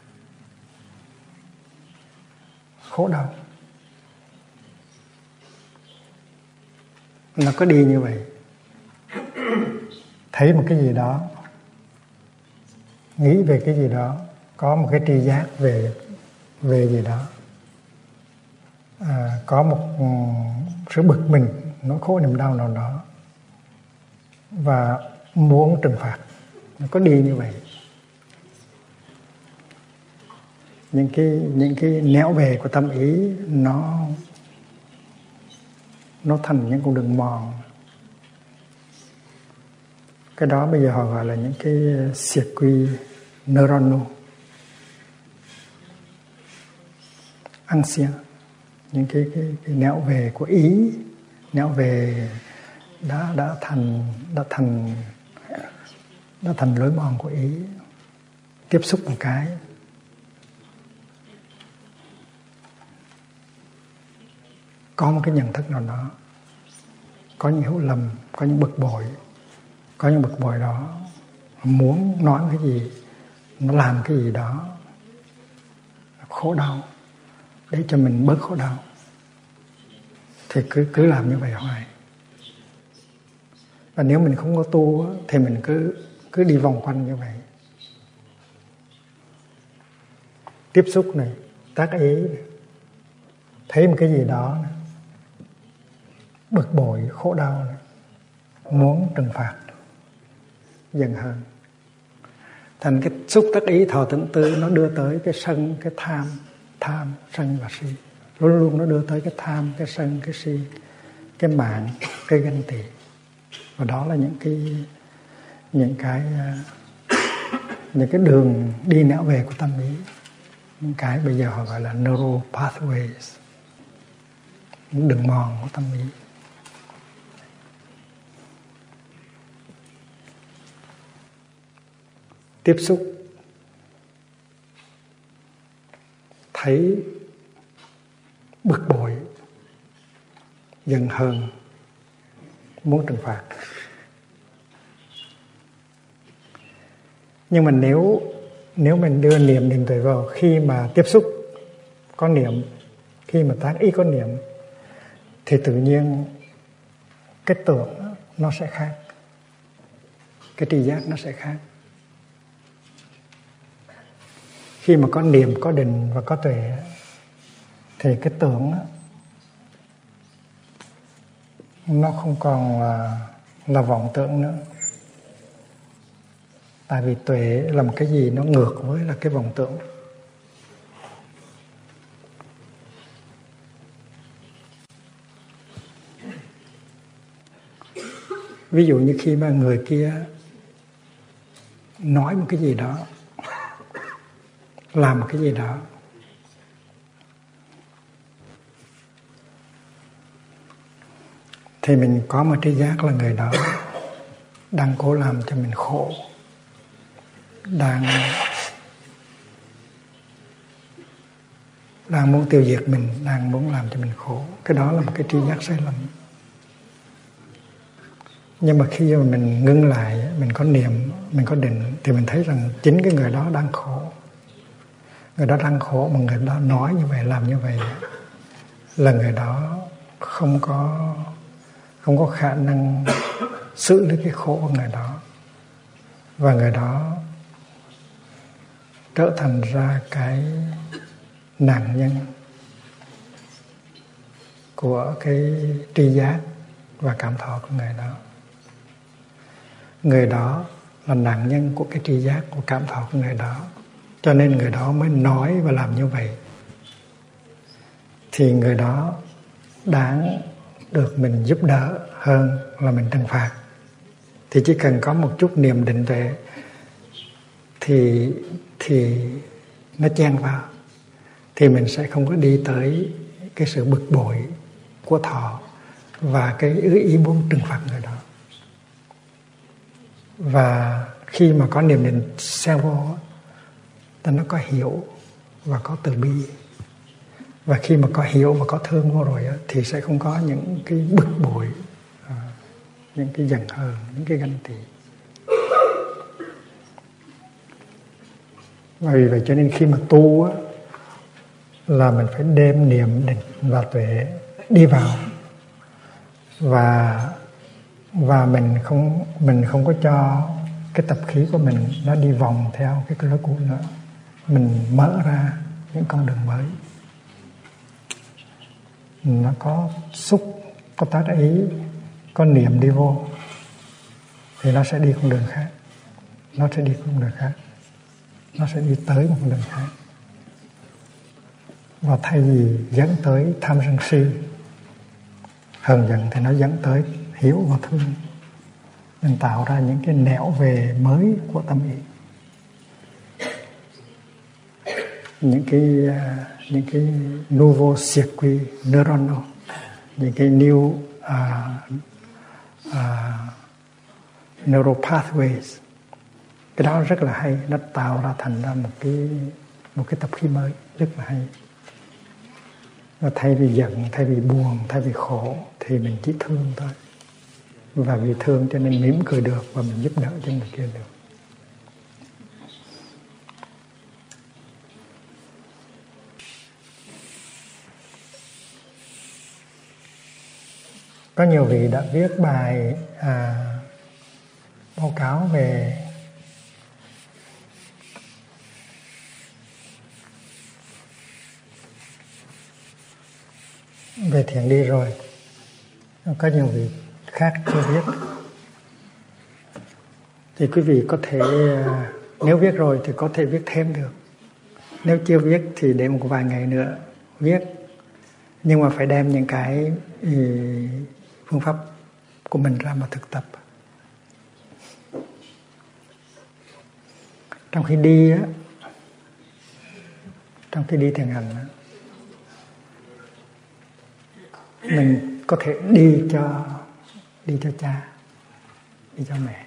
khổ đau. Nó có đi như vậy. Thấy một cái gì đó, nghĩ về cái gì đó, có một cái tri giác về gì đó, có một sự bực mình, nỗi khổ niềm đau nào đó và muốn trừng phạt, nó có đi như vậy. những cái nẻo về của tâm ý nó thành những con đường mòn. Cái đó bây giờ họ gọi là những cái circuit neuronal ancien, những cái nẻo về của ý, nẻo về đã thành lối mòn của ý. Tiếp xúc một cái có một cái nhận thức nào đó, có những hiểu lầm, có những bực bội, có những bực bội đó muốn nói cái gì, nó làm cái gì đó khổ đau để cho mình bớt khổ đau, thì cứ làm như vậy hoài. Và nếu mình không có tu thì mình cứ đi vòng quanh như vậy. Tiếp xúc này, tác ý này, thấy một cái gì đó này, bực bội, khổ đau này, muốn trừng phạt, dần hơn. Thành cái xúc tác ý thọ tưởng tư nó đưa tới cái sân, cái tham, sân và si. Luôn luôn nó đưa tới cái tham, cái sân, cái si, cái mạn, cái ganh tị. Và đó là những cái đường đi nẻo về của tâm ý. Những cái bây giờ họ gọi là neural pathways, những đường mòn của tâm ý. Tiếp xúc, thấy bực bội, giận hờn, muốn trừng phạt. Nhưng mà nếu mình đưa niệm định tuệ vào, khi mà tiếp xúc có niệm, khi mà tác ý có niệm, thì tự nhiên cái tưởng nó sẽ khác, cái tri giác nó sẽ khác. Khi mà có niệm, có định và có tuệ thì cái tưởng nó không còn là vọng tưởng nữa. Tại vì tuệ là một cái gì nó ngược với là cái vọng tưởng. Ví dụ như khi mà người kia nói một cái gì đó, làm một cái gì đó, thì mình có một tri giác là người đó đang cố làm cho mình khổ, đang muốn tiêu diệt mình, đang muốn làm cho mình khổ. Cái đó là một cái tri giác sai lầm. Nhưng mà khi mà mình ngưng lại, mình có niệm, mình có định, thì mình thấy rằng chính cái người đó đang khổ. Người đó đang khổ mà người đó nói như vậy, làm như vậy là người đó không có khả năng xử lý cái khổ của người đó. Và người đó trở thành ra cái nạn nhân của cái tri giác và cảm thọ của người đó. Người đó là nạn nhân của cái tri giác, của cảm thọ của người đó. Cho nên người đó mới nói và làm như vậy. Thì người đó đáng được mình giúp đỡ hơn là mình trừng phạt. Thì chỉ cần có một chút niệm định tuệ thì nó chen vào, thì mình sẽ không có đi tới cái sự bực bội của thọ và cái ý muốn trừng phạt người đó. Và khi mà có niệm định xen vô, thì nó có hiểu và có từ bi. Và khi mà có hiểu và có thương vô rồi thì sẽ không có những cái bực bội, những cái giận hờn, những cái ganh tị. Và vì vậy cho nên khi mà tu là mình phải đem niệm định và tuệ đi vào, và mình không có cho cái tập khí của mình nó đi vòng theo cái lối cũ nữa. Mình mở ra những con đường mới. Nó có xúc, có tác ý, có niệm đi vô, thì nó sẽ đi con đường khác. Nó sẽ đi con đường khác. Nó sẽ đi tới một con đường khác. Và thay vì dẫn tới tham sân si, hờn giận, thì nó dẫn tới hiểu và thương. Mình tạo ra những cái nẻo về mới của tâm ý, những cái nouveau circuit neuronal, những cái new neural pathways. Cái đó rất là hay, nó tạo ra thành ra một cái tập khí mới rất là hay. Và thay vì giận, thay vì buồn, thay vì khổ, thì mình chỉ thương thôi. Và vì thương cho nên mỉm cười được, và mình giúp đỡ cho người kia được. Có nhiều vị đã viết bài báo cáo về thiền đi rồi. Có nhiều vị khác chưa viết. Thì quý vị có thể, nếu viết rồi thì có thể viết thêm được. Nếu chưa viết thì để một vài ngày nữa viết. Nhưng mà phải đem những cái phương pháp của mình ra mà thực tập. Trong khi đi thiền hành á, mình có thể đi cho cha, đi cho mẹ.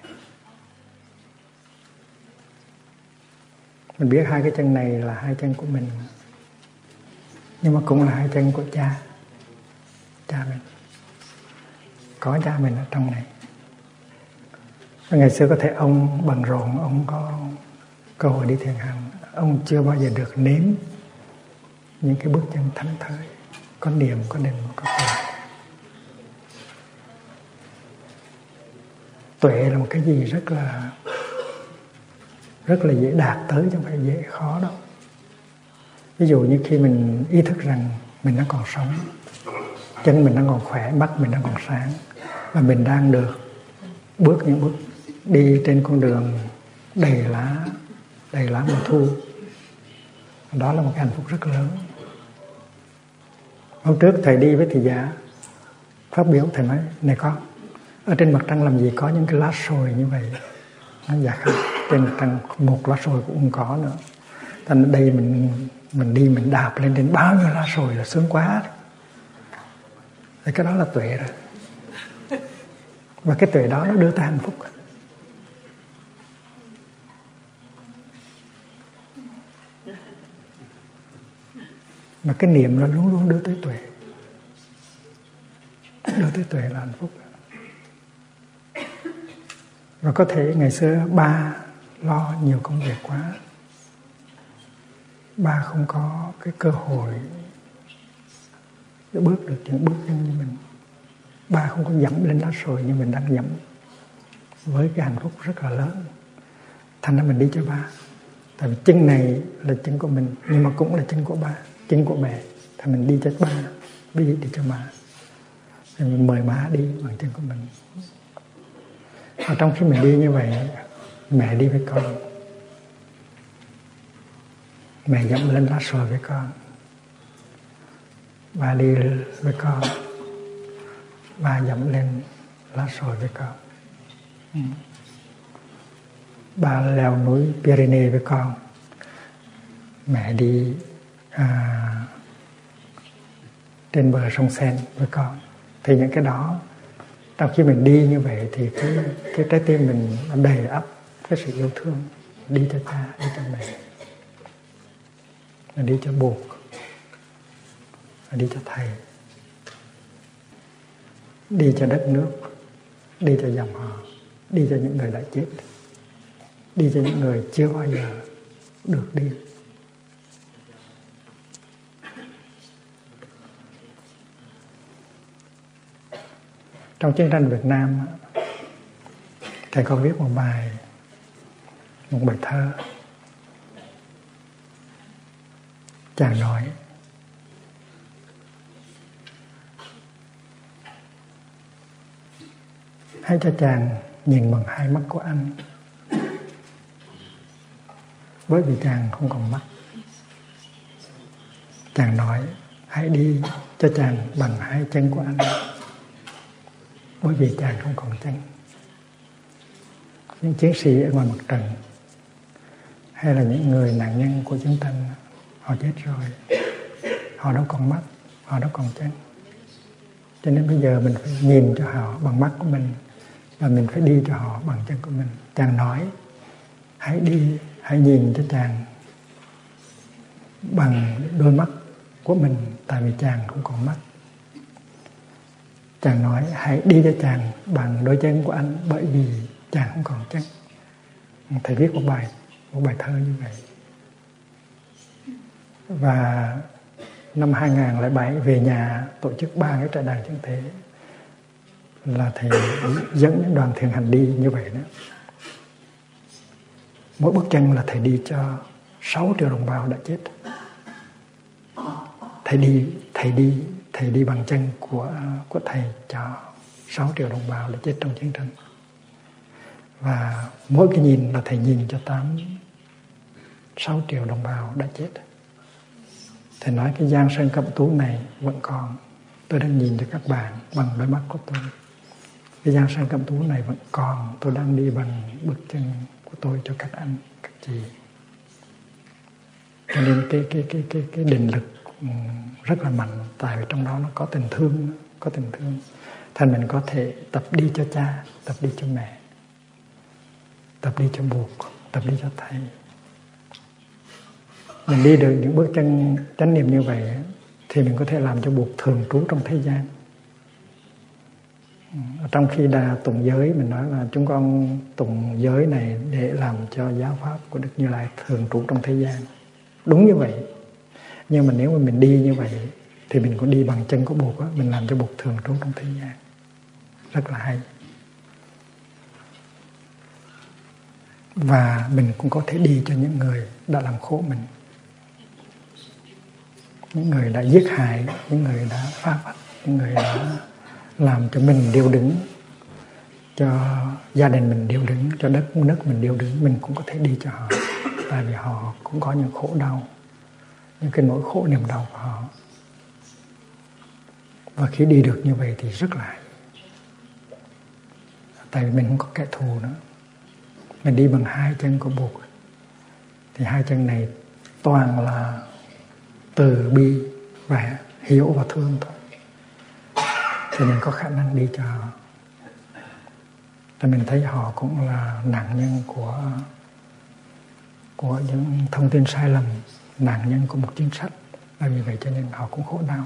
Mình biết hai cái chân này là hai chân của mình, nhưng mà cũng là hai chân của cha mình. Có cha mình ở trong này. Ngày xưa có thể ông bận rộn, ông có cơ hội đi thiền hành, ông chưa bao giờ được nếm những cái bước chân thánh thơi, có niệm, có định, có tuệ. Tuệ là một cái gì rất là dễ đạt tới, chứ không phải dễ khó đâu. Ví dụ như khi mình ý thức rằng mình đang còn sống, chân mình đang còn khỏe, mắt mình đang còn sáng, và mình đang được bước những bước đi trên con đường đầy lá mùa thu. Đó là một cái hạnh phúc rất lớn. Hôm trước thầy đi với thị giả phát biểu, thầy nói: này con, ở trên mặt trăng làm gì có những cái lá sồi như vậy? Nó dạ không, trên mặt trăng một lá sồi cũng không có nữa. Thành ở đây mình đi, mình đạp lên trên bao nhiêu lá sồi là sướng quá. Thì cái đó là tuệ rồi. Và cái tuệ đó nó đưa ta hạnh phúc. Mà cái niệm nó luôn luôn đưa tới tuệ. Đưa tới tuệ là hạnh phúc. Và có thể ngày xưa ba lo nhiều công việc quá, ba không có cái cơ hội để bước được những bước chân như mình. Ba không có dẫm lên lá sồi như mình đang dẫm, với cái hạnh phúc rất là lớn. Thành ra mình đi cho ba. Tại vì chân này là chân của mình, nhưng mà cũng là chân của ba, chân của mẹ. Thì mình đi cho ba, đi cho má. Thì mình mời má đi bằng chân của mình. Và trong khi mình đi như vậy, mẹ đi với con, mẹ dẫm lên lá sồi với con, ba đi với con, ba dẫm lên lá sồi với con. Ba leo núi Pyrenees với con, mẹ đi trên bờ sông Sen với con. Thì những cái đó, trong khi mình đi như vậy thì cái trái tim mình đầy ắp cái sự yêu thương. Đi cho cha, đi cho mẹ, đi cho buộc, đi cho thầy, đi cho đất nước, đi cho dòng họ, đi cho những người đã chết, đi cho những người chưa bao giờ được đi. Trong chiến tranh Việt Nam, thầy có viết một bài thơ. Chàng nói: hãy cho chàng nhìn bằng hai mắt của anh, bởi vì chàng không còn mắt. Chàng nói hãy đi cho chàng bằng hai chân của anh, bởi vì chàng không còn chân. Những chiến sĩ ở ngoài mặt trận hay là những người nạn nhân của chiến tranh, họ chết rồi, họ đâu còn mắt, họ đâu còn chân. Cho nên bây giờ mình phải nhìn cho họ bằng mắt của mình, và mình phải đi cho họ bằng chân của mình. Chàng nói hãy đi, hãy nhìn cho chàng bằng đôi mắt của mình, tại vì chàng không còn mắt. Chàng nói hãy đi cho chàng bằng đôi chân của anh, bởi vì chàng không còn chân. Thầy viết một bài thơ như vậy. Và năm 2007 về nhà tổ chức 3 cái trại đàn chân thế, là thầy dẫn những đoàn thiền hành đi như vậy đó. Mỗi bước chân là thầy đi cho 6 triệu đồng bào đã chết. Thầy đi bằng chân của thầy cho 6 triệu đồng bào đã chết trong chiến tranh. Và mỗi cái nhìn là thầy nhìn cho 6 triệu đồng bào đã chết. Thầy nói cái Giang Sơn Cẩm Tú này vẫn còn. Tôi đang nhìn cho các bạn bằng đôi mắt của tôi. Cái Giang Sơn Cẩm Tú này vẫn còn. Tôi đang đi bằng bước chân của tôi cho các anh, các chị. Cho nên cái định lực rất là mạnh, tại vì trong đó nó có tình thương, Thành mình có thể tập đi cho cha, tập đi cho mẹ, tập đi cho buộc, tập đi cho thầy. Mình đi được những bước chân chánh niệm như vậy thì mình có thể làm cho buộc thường trú trong thế gian. Trong khi Đà tụng giới, mình nói là chúng con tụng giới này để làm cho giáo pháp của Đức Như Lai thường trú trong thế gian. Đúng như vậy. Nhưng mà nếu mà mình đi như vậy thì mình cũng đi bằng chân của buộc đó, mình làm cho buộc thường trú trong thế gian. Rất là hay. Và mình cũng có thể đi cho những người đã làm khổ mình, những người đã giết hại, những người đã phá phách, những người đã làm cho mình điêu đứng, cho gia đình mình điêu đứng, cho đất nước mình điêu đứng. Mình cũng có thể đi cho họ, tại vì họ cũng có những khổ đau, những cái nỗi khổ niềm đau của họ. Và khi đi được như vậy thì rất là hay, tại vì mình không có kẻ thù nữa. Mình đi bằng hai chân của buộc, thì hai chân này toàn là từ bi và hiểu và thương thôi, thì mình có khả năng đi cho họ. Thì mình thấy họ cũng là nạn nhân của những thông tin sai lầm, nạn nhân của một chính sách, và vì vậy cho nên họ cũng khổ đau.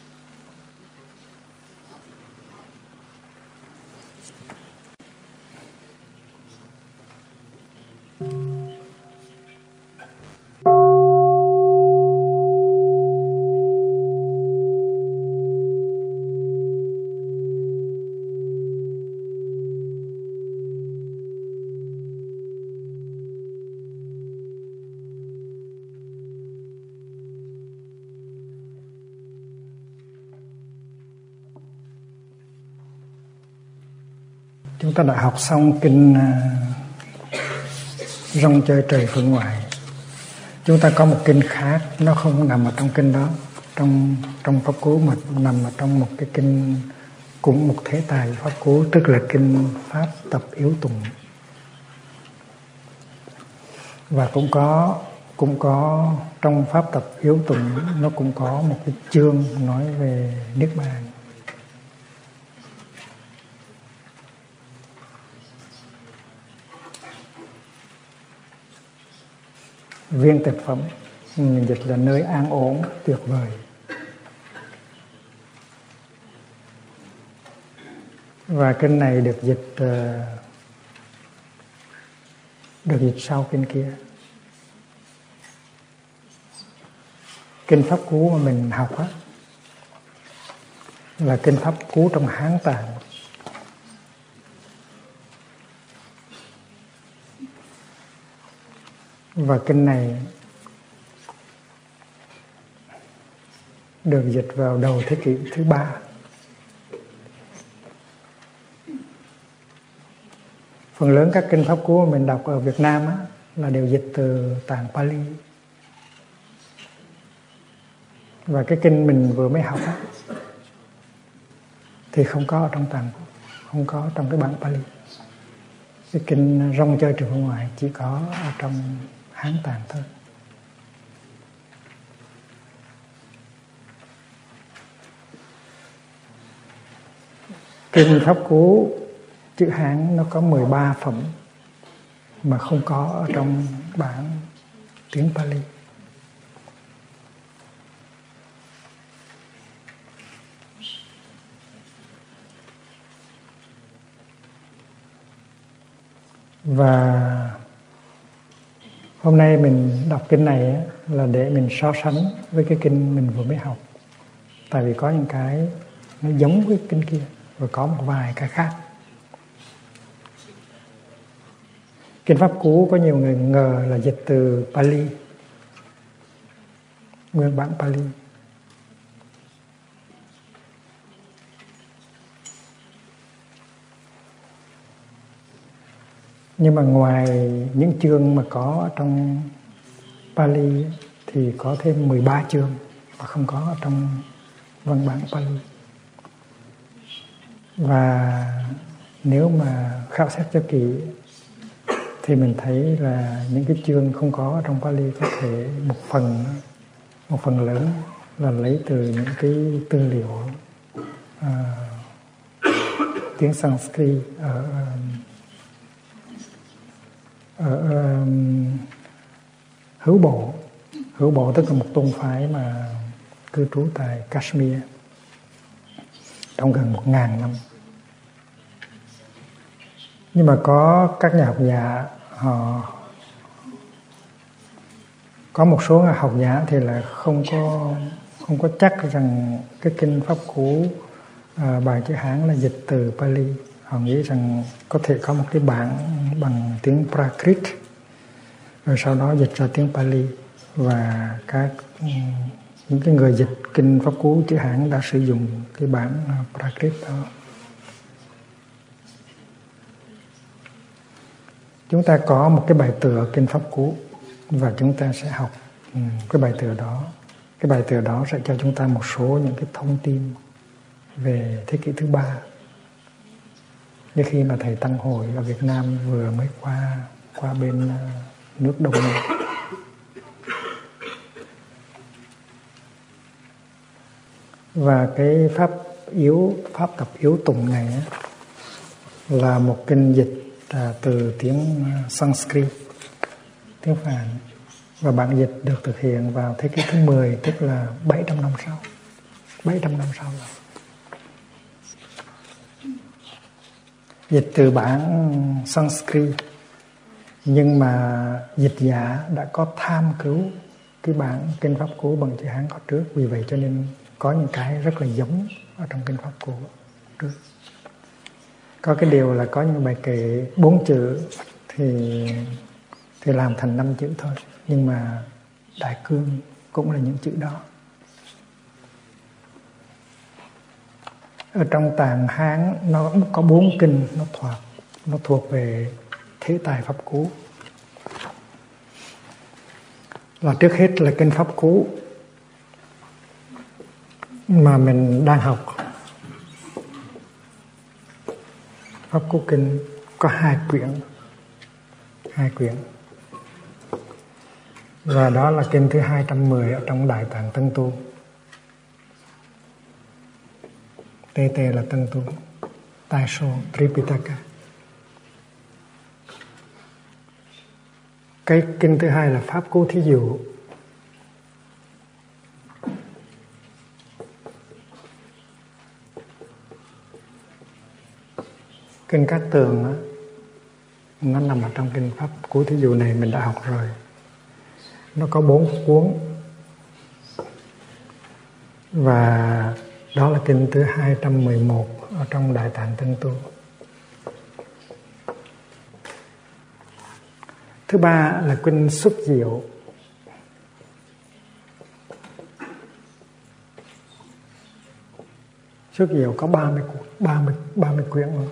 Chúng ta đã học xong kinh Rong Chơi Trời Phương Ngoại. Chúng ta có một kinh khác, nó không nằm ở trong kinh đó, trong pháp cú, mà nằm ở trong một cái kinh cũng một thế tài pháp cú, tức là kinh Pháp Tập Yếu Tùng. Và cũng có trong Pháp Tập Yếu Tùng nó cũng có một cái chương nói về Niết Bàn. Viên tịch phẩm, mình dịch là nơi an ổn tuyệt vời. Và kinh này được dịch sau kinh kia. Kinh Pháp Cú mà mình học á là kinh Pháp Cú trong Hán Tạng. Và kinh này được dịch vào đầu thế kỷ thứ 3. Phần lớn các kinh Pháp Cú mà mình đọc ở Việt Nam á, là đều dịch từ tạng Pali. Và cái kinh mình vừa mới học á, thì không có ở trong Tạng, không có trong cái bản Pali. Cái kinh Rong Chơi Trường Phương Ngoại chỉ có ở trong Hán Tạng thôi. Kinh Pháp Cú chữ Hán nó có 13 phẩm mà không có ở trong bản tiếng Pali. Và hôm nay mình đọc kinh này là để mình so sánh với cái kinh mình vừa mới học. Tại vì có những cái nó giống với kinh kia và có một vài cái khác. Kinh Pháp Cú có nhiều người ngờ là dịch từ Pali, nguyên bản Pali. Nhưng mà ngoài những chương mà có ở trong Pali thì có thêm 13 chương và không có ở trong văn bản Pali. Và nếu mà khảo sát cho kỹ thì mình thấy là những cái chương không có ở trong Pali có thể một phần lớn là lấy từ những cái tư liệu tiếng Sanskrit ở Hữu Bộ tức là một tôn phái mà cư trú tại Kashmir trong gần 1000 năm. Nhưng mà có các nhà học giả, họ có một số học giả thì là không có chắc rằng cái kinh Pháp Cú bài chữ Hán là dịch từ Pali. Họ nghĩ rằng có thể có một cái bản bằng tiếng Prakrit rồi sau đó dịch ra tiếng Pali, và những cái người dịch kinh Pháp Cú chữ Hán đã sử dụng cái bản Prakrit đó. Chúng ta có một cái bài tựa kinh Pháp Cú và chúng ta sẽ học cái bài tựa đó. Cái bài tựa đó sẽ cho chúng ta một số những cái thông tin về thế kỷ thứ 3. Như khi mà thầy Tăng Hội ở Việt Nam vừa mới qua bên nước Đông này. Và cái pháp tập yếu tụng này là một kinh dịch từ tiếng Sanskrit, tiếng Phạn, và bản dịch được thực hiện vào thế kỷ thứ 10, tức là 700 năm sau. 700 năm sau rồi. Dịch từ bản Sanskrit, nhưng mà dịch giả đã có tham cứu cái bản kinh Pháp Cú bằng chữ Hán có trước, vì vậy cho nên có những cái rất là giống ở trong kinh Pháp Cú trước. Có cái điều là có những bài kệ 4 chữ thì làm thành 5 chữ thôi, nhưng mà đại cương cũng là những chữ đó. Ở trong Tạng Hán nó cũng có 4 kinh nó thuộc về thế tài Pháp Cú. Là trước hết là kinh Pháp Cú mà mình đang học. Pháp Cú kinh có 2 quyển. Và đó là kinh thứ 210 ở trong Đại Tạng Tân Tu. TT là Tân Tu, Tai Sô Tripitaka. Cái kinh thứ 2 là Pháp Cú Thí Dụ. Kinh Cát Tường đó, nó nằm ở trong kinh Pháp Cú Thí Dụ này, mình đã học rồi. Nó có 4 cuốn. Và đó là kinh thứ 211 ở trong Đại Tạng Tân Tu. Thứ 3 là kinh Xuất Diệu. Xuất Diệu có 30 quyển luôn.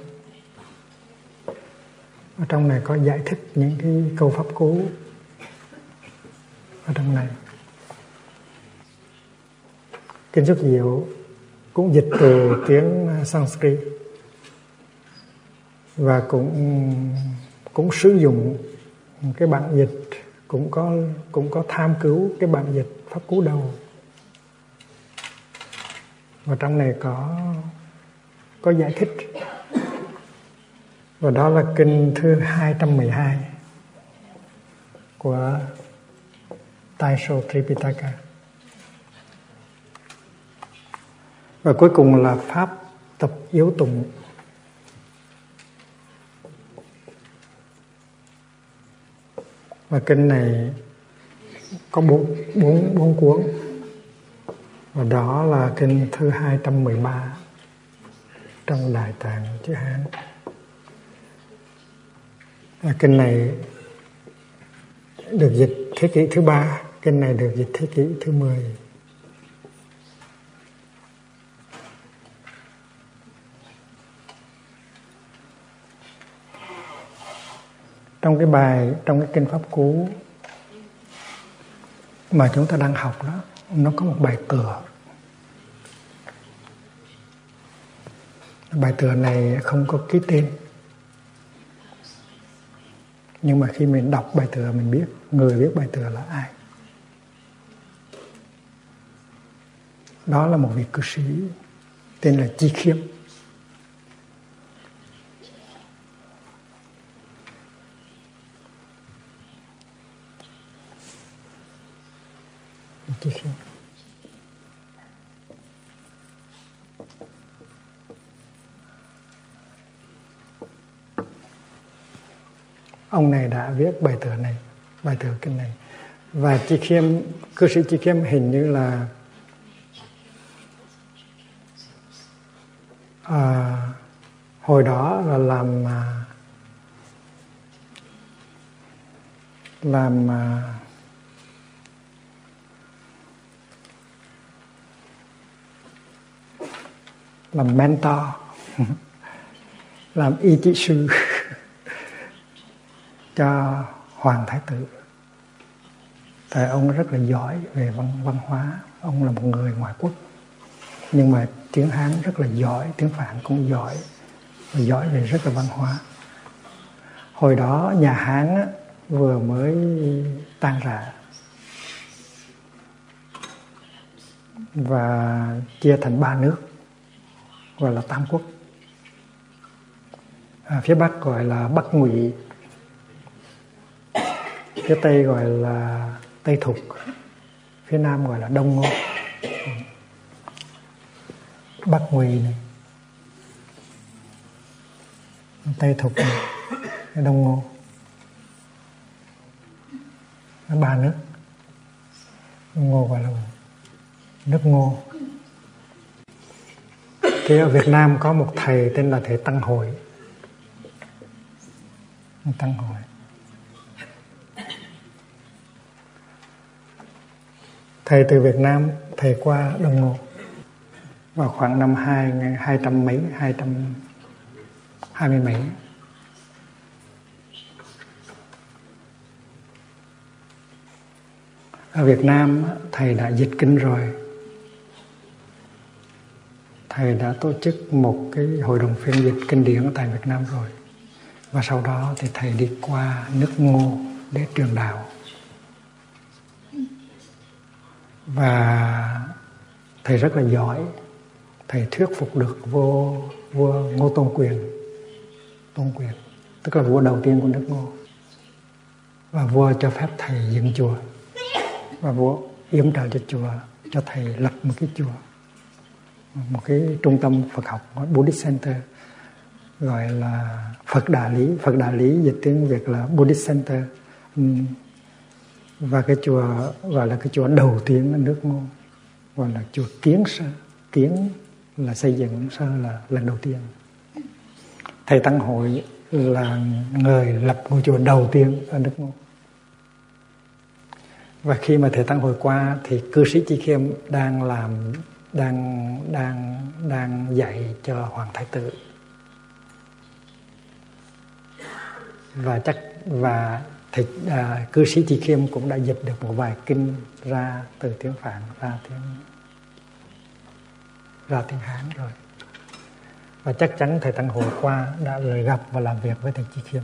Ở trong này có giải thích những cái câu Pháp Cú ở trong này. Kinh Xuất Diệu cũng dịch từ tiếng Sanskrit và cũng sử dụng cái bản dịch, cũng có tham cứu cái bản dịch Pháp Cú Đầu. Và trong này có giải thích. Và đó là kinh thứ 212 của Taisho Tripitaka. Và cuối cùng là pháp tập yếu tụng. Và kinh này có bốn cuốn. Và đó là kinh thứ 213 trong Đại Tạng chữ Hán. Kinh này được dịch thế kỷ thứ 3, kinh này được dịch thế kỷ thứ 10. Trong cái kinh Pháp Cú mà chúng ta đang học đó, nó có một bài tựa. Bài tựa này không có ký tên, nhưng mà khi mình đọc bài tựa mình biết người viết bài tựa là ai. Đó là một vị cư sĩ tên là Chi Khiêm. Chi Khiêm. Ông này đã viết bài tựa này, bài tựa kinh này. Và Chi Khiêm, cư sĩ Chi Khiêm hình như là hồi đó là làm mentor, làm y chỉ sư cho Hoàng Thái Tử. Tại ông rất là giỏi về văn hóa. Ông là một người ngoại quốc, nhưng mà tiếng Hán rất là giỏi, tiếng Phạn cũng giỏi, và giỏi về rất là văn hóa. Hồi đó nhà Hán á, vừa mới tan rã và chia thành 3 nước, gọi là Tam Quốc. Phía Bắc gọi là Bắc Ngụy, phía Tây gọi là Tây Thục, phía Nam gọi là Đông Ngô. Bắc Ngụy này, Tây Thục này, Đông Ngô, 3 nước. Ngô gọi là nước Ngô. Thì ở Việt Nam có một thầy tên là thầy Tăng Hội. Tăng Hội. Thầy từ Việt Nam, thầy qua Đông Ngô vào khoảng năm 220 mấy. Ở Việt Nam thầy đã dịch kinh rồi. Thầy đã tổ chức một cái hội đồng phiên dịch kinh điển ở tại Việt Nam rồi. Và sau đó thì thầy đi qua nước Ngô để truyền đạo. Và thầy rất là giỏi. Thầy thuyết phục được vua Ngô Tôn Quyền, tức là vua đầu tiên của nước Ngô. Và vua cho phép thầy dựng chùa. Và vua yểm trợ cho chùa, cho thầy lập một cái chùa, một cái trung tâm Phật học, Buddhist Center, gọi là Phật Đà Lý dịch tiếng Việt là Buddhist Center. Và cái chùa gọi là cái chùa đầu tiên ở nước Ngô, gọi là chùa Kiến Sơ. Kiến là xây dựng, Sơ là lần đầu tiên. Thầy Tăng Hội là người lập ngôi chùa đầu tiên ở nước Ngô. Và khi mà thầy Tăng Hội qua thì cư sĩ Chi Khiêm đang dạy cho Hoàng Thái Tử. Và thầy cư sĩ Chi Khiêm cũng đã dịch được một vài kinh ra từ tiếng Phạn ra ra tiếng Hán rồi. Và chắc chắn thầy Tăng Hội qua đã lời gặp và làm việc với thầy Chi Khiêm.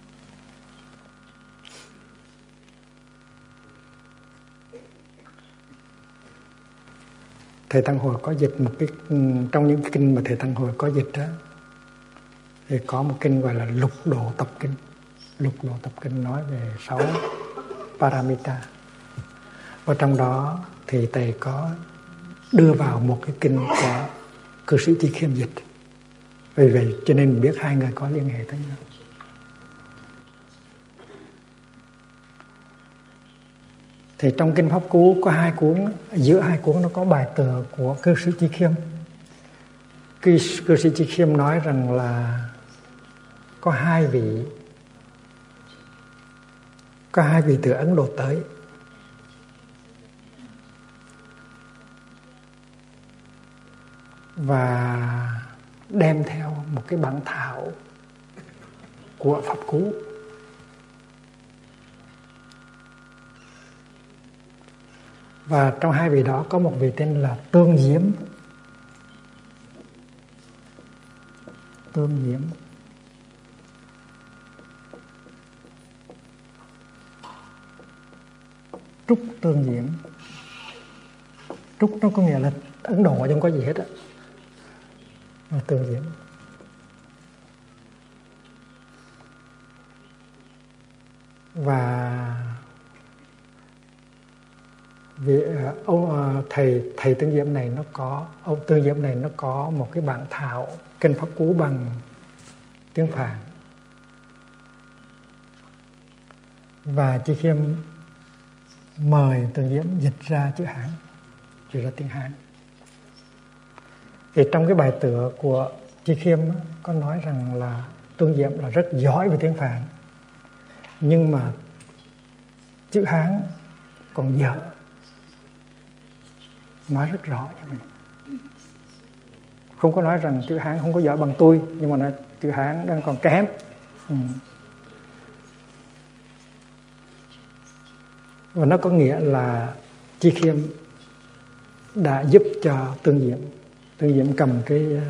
Thầy Tăng Hội có dịch một cái, trong những kinh mà thầy Tăng Hội có dịch đó, thì có một kinh gọi là Lục Độ Tập Kinh. Lục Độ Tập Kinh nói về 6 Paramita. Và trong đó thì thầy có đưa vào một cái kinh của cư sĩ Chi Khiêm dịch. Vì vậy cho nên biết hai người có liên hệ tới nhau. Thì trong kinh Pháp Cú có 2 cuốn, giữa 2 cuốn nó có bài tựa của cư sĩ Chi Khiêm. Cư sĩ Chi Khiêm nói rằng là có hai vị từ Ấn Độ tới, và đem theo một cái bản thảo của Pháp Cú. Và trong hai vị đó có một vị tên là Tương Diễm. Tương Diễm. Trúc Tương Diễm. Trúc nó có nghĩa là Ấn Độ không có gì hết á. Tương Diễm. Và thầy Tương Diễm này nó có, ông Tương Diễm này nó có một cái bản thảo kinh Pháp Cú bằng tiếng Phạn. Và Chi Khiêm mời Tương Diễm dịch ra chữ Hán, dịch ra tiếng Hán. Thì trong cái bài tựa của Chi Khiêm có nói rằng là Tương Diễm là rất giỏi về tiếng Phạn, nhưng mà chữ Hán còn dở. Nói rất rõ cho mình. Không có nói rằng chữ Hán không có giỏi bằng tôi, nhưng mà nói chữ Hán đang còn kém. Và nó có nghĩa là Chi Khiêm đã giúp cho Tương Diễm. Tương Diễm cầm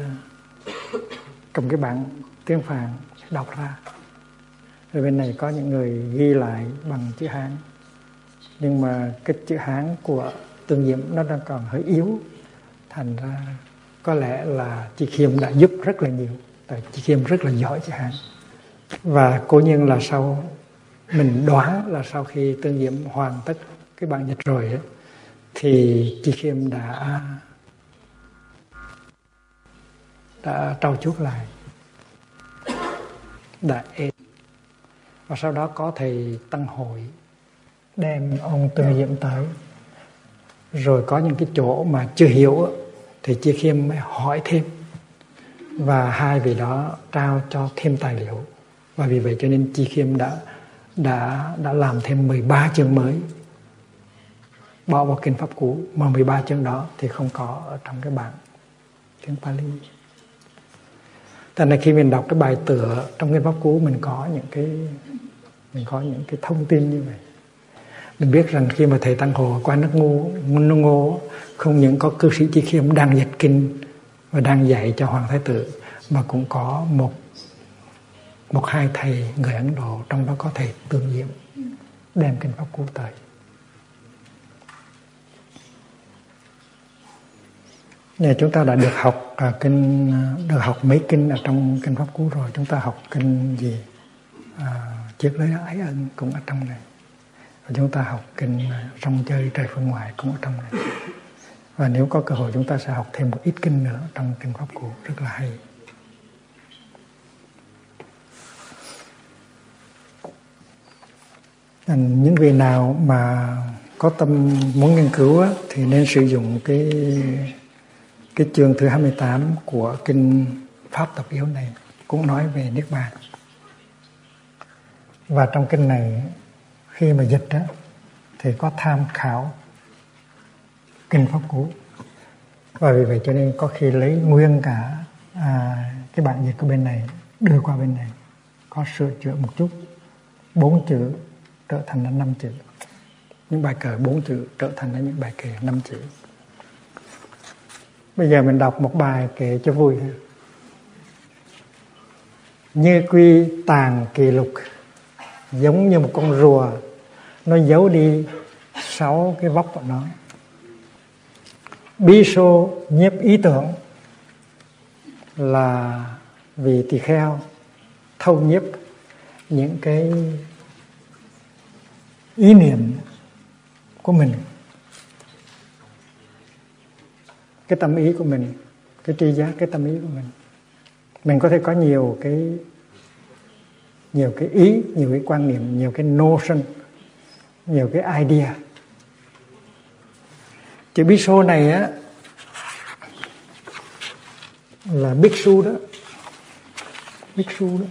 cái bản tiếng Phạn đọc ra. Rồi bên này có những người ghi lại bằng chữ Hán, nhưng mà cái chữ Hán của Tương Diễm nó đang còn hơi yếu, thành ra có lẽ là Chi Khiêm đã giúp rất là nhiều, tại Chi Khiêm rất là giỏi chữ Hán. Và cố nhiên là sau, mình đoán là sau khi Tương Diễm hoàn tất cái bản dịch rồi ấy, thì Chi Khiêm đã trau chuốt lại, đã êm. Và sau đó có thầy Tăng Hội đem ông Tương Diễm tới. Rồi có những cái chỗ mà chưa hiểu thì Chi Khiêm mới hỏi thêm, và hai vị đó trao cho thêm tài liệu. Và vì vậy cho nên Chi Khiêm đã làm thêm 13 chương mới, bỏ vào kinh Pháp Cú, mà 13 chương đó thì không có ở trong cái bản tiếng Pali. Tại nên khi mình đọc cái bài tựa trong kinh Pháp Cú, mình có những cái thông tin như vậy. Mình biết rằng khi mà thầy Tăng Hồ qua nước Ngô, không những có cư sĩ Chi Khiêm đang dịch kinh và đang dạy cho Hoàng Thái Tử, mà cũng có một hai thầy người Ấn Độ, trong đó có thầy Tương Diễm đem kinh Pháp Cú tới. Này, chúng ta đã được học mấy kinh ở trong kinh Pháp Cú rồi. Chúng ta học kinh gì? Chiết Lý Ái Ân cũng ở trong này. Và chúng ta học kinh Rong Chơi Trời Phương Ngoại cũng ở trong này. Và nếu có cơ hội chúng ta sẽ học thêm một ít kinh nữa trong kinh Pháp Cú, rất là hay. Những vị nào mà có tâm muốn nghiên cứu thì nên sử dụng cái chương thứ 28 của kinh Pháp Tập Yếu này, cũng nói về Niết Bàn. Và trong kinh này khi mà dịch thì có tham khảo kinh Pháp Cú, và vì vậy cho nên có khi lấy nguyên cả cái bản dịch của bên này đưa qua bên này, có sửa chữa một chút, 4 chữ trở thành là 5 chữ, những bài kệ 4 chữ trở thành là những bài kệ 5 chữ. Bây giờ mình đọc một bài kể cho vui. Như quy tàng kỳ lục, giống như một con rùa, nó giấu đi 6 cái vóc của nó. Bí xô nhiếp ý tưởng, là vì tỳ kheo thâu nhiếp những cái ý niệm của mình, cái tâm ý của mình, cái tri giác, cái tâm ý của mình. Mình có thể có nhiều cái ý, nhiều cái quan niệm, nhiều cái notion, nhiều cái idea. Chữ Bhikkhu này á là Bhikkhu đó, Bhikkhu đó,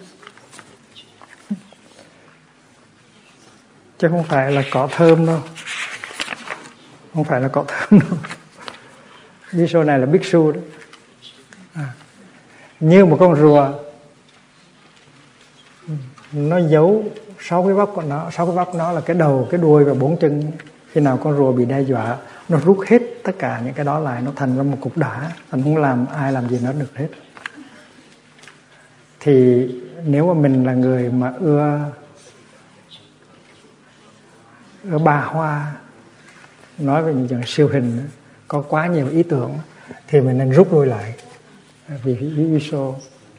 chứ không phải là cỏ thơm đâu, không phải là cỏ thơm đâu. Bhikkhu này là Bhikkhu đó. Như một con rùa, nó giấu 6 cái vóc của nó. 6 cái vóc nó là cái đầu, cái đuôi và 4 chân. Khi nào con rùa bị đe dọa, nó rút hết tất cả những cái đó lại, nó thành ra một cục đá, thành không làm ai làm gì nó được hết. Thì nếu mà mình là người mà ưa ba hoa, nói về những chuyện siêu hình, có quá nhiều ý tưởng, thì mình nên rút lui lại. Vì ISO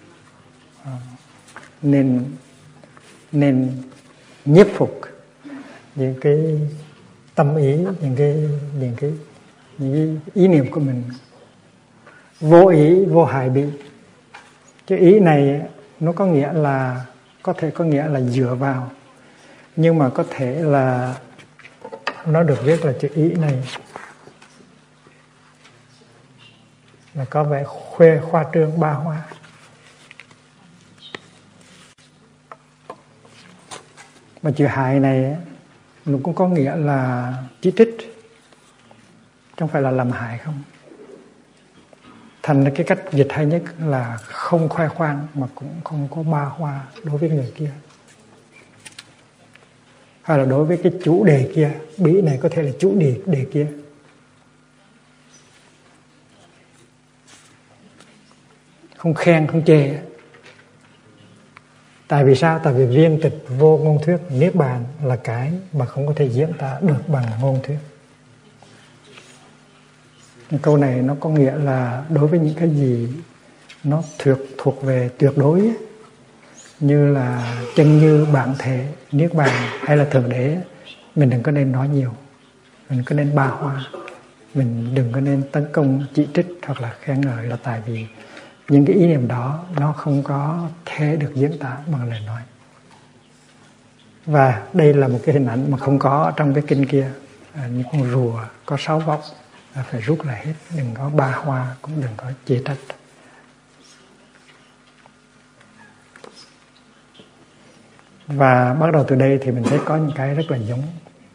nên nhiếp phục những cái tâm ý, những cái ý niệm của mình. Vô ý vô hại bị. Cái ý này nó có nghĩa là, có thể có nghĩa là dựa vào, nhưng mà có thể là nó được viết là chữ ý này là có vẻ khoa trương ba hoa. Mà chữ hại này nó cũng có nghĩa là chỉ trích, chứ không phải là làm hại không. Thành ra cái cách dịch hay nhất là không khoe khoang mà cũng không có ba hoa đối với người kia, hay là đối với cái chủ đề kia. Bí này có thể là chủ đề kia. Không khen, không chê. Tại vì sao? Tại vì viên tịch vô ngôn thuyết, niết bàn là cái mà không có thể diễn tả được bằng ngôn thuyết. Câu này nó có nghĩa là đối với những cái gì nó thuộc về tuyệt đối, như là chân như, bản thể, niết bàn hay là thượng đế, mình đừng có nên nói nhiều, mình có nên ba hoa, mình đừng có nên tấn công, chỉ trích hoặc là khen ngợi, là tại vì những cái ý niệm đó nó không có thể được diễn tả bằng lời nói. Và đây là một cái hình ảnh mà không có trong cái kinh kia. Những con rùa có 6 vóc phải rút lại hết, đừng có ba hoa, cũng đừng có chê trách. Và bắt đầu từ đây thì mình thấy có những cái rất là giống.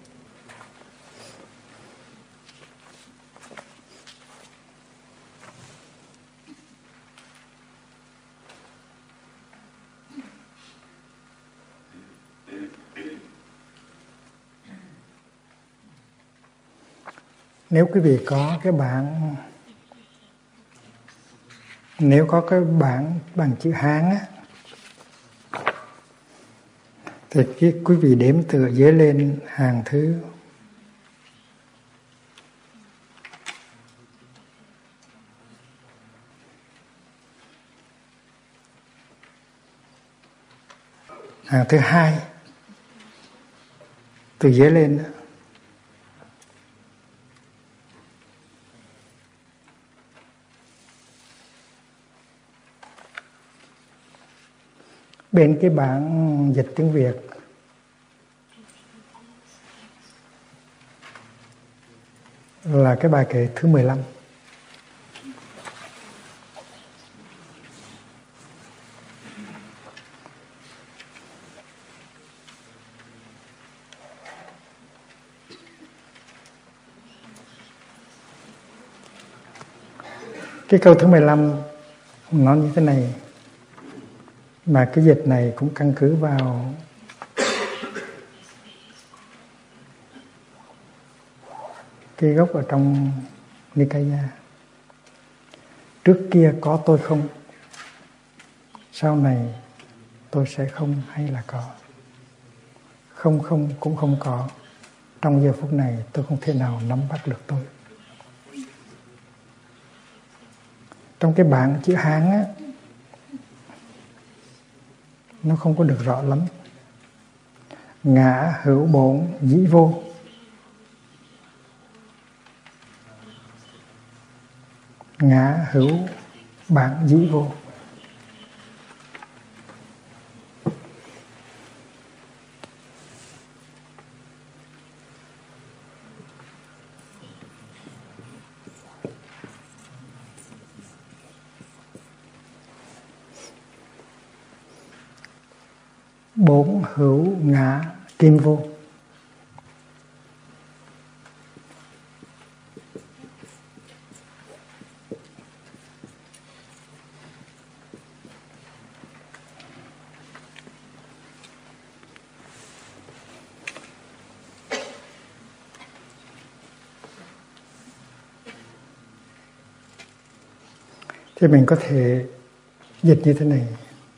Nếu quý vị có cái bản, nếu có cái bản bằng chữ Hán á, thì quý vị đếm từ dưới lên hàng thứ hàng thứ 2 từ dưới lên. Bên cái bản dịch tiếng Việt là cái bài kệ thứ 15. Cái câu thứ 15 nó như thế này, mà cái dịch này cũng căn cứ vào cái gốc ở trong Nikaya. trước kia có tôi không, sau này tôi sẽ không hay là có. Không không cũng không có. Trong giờ phút này tôi không thể nào nắm bắt được tôi. Trong cái bảng chữ Hán á, nó không có được rõ lắm. Ngã hữu bổn dĩ vô. Ngã hữu bản dĩ vô. Bổn hữu ngã kim vô. Thì mình có thể dịch như thế này.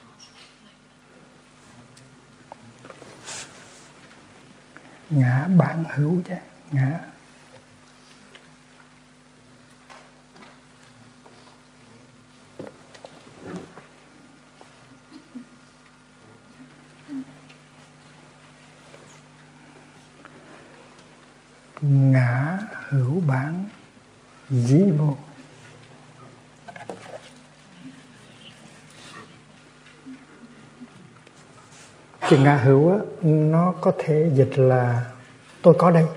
Ngã bản hữu chứ, ngã ngã hữu bản dĩ vô. Cái ngã hữu á, nó có thể dịch là tôi có đây.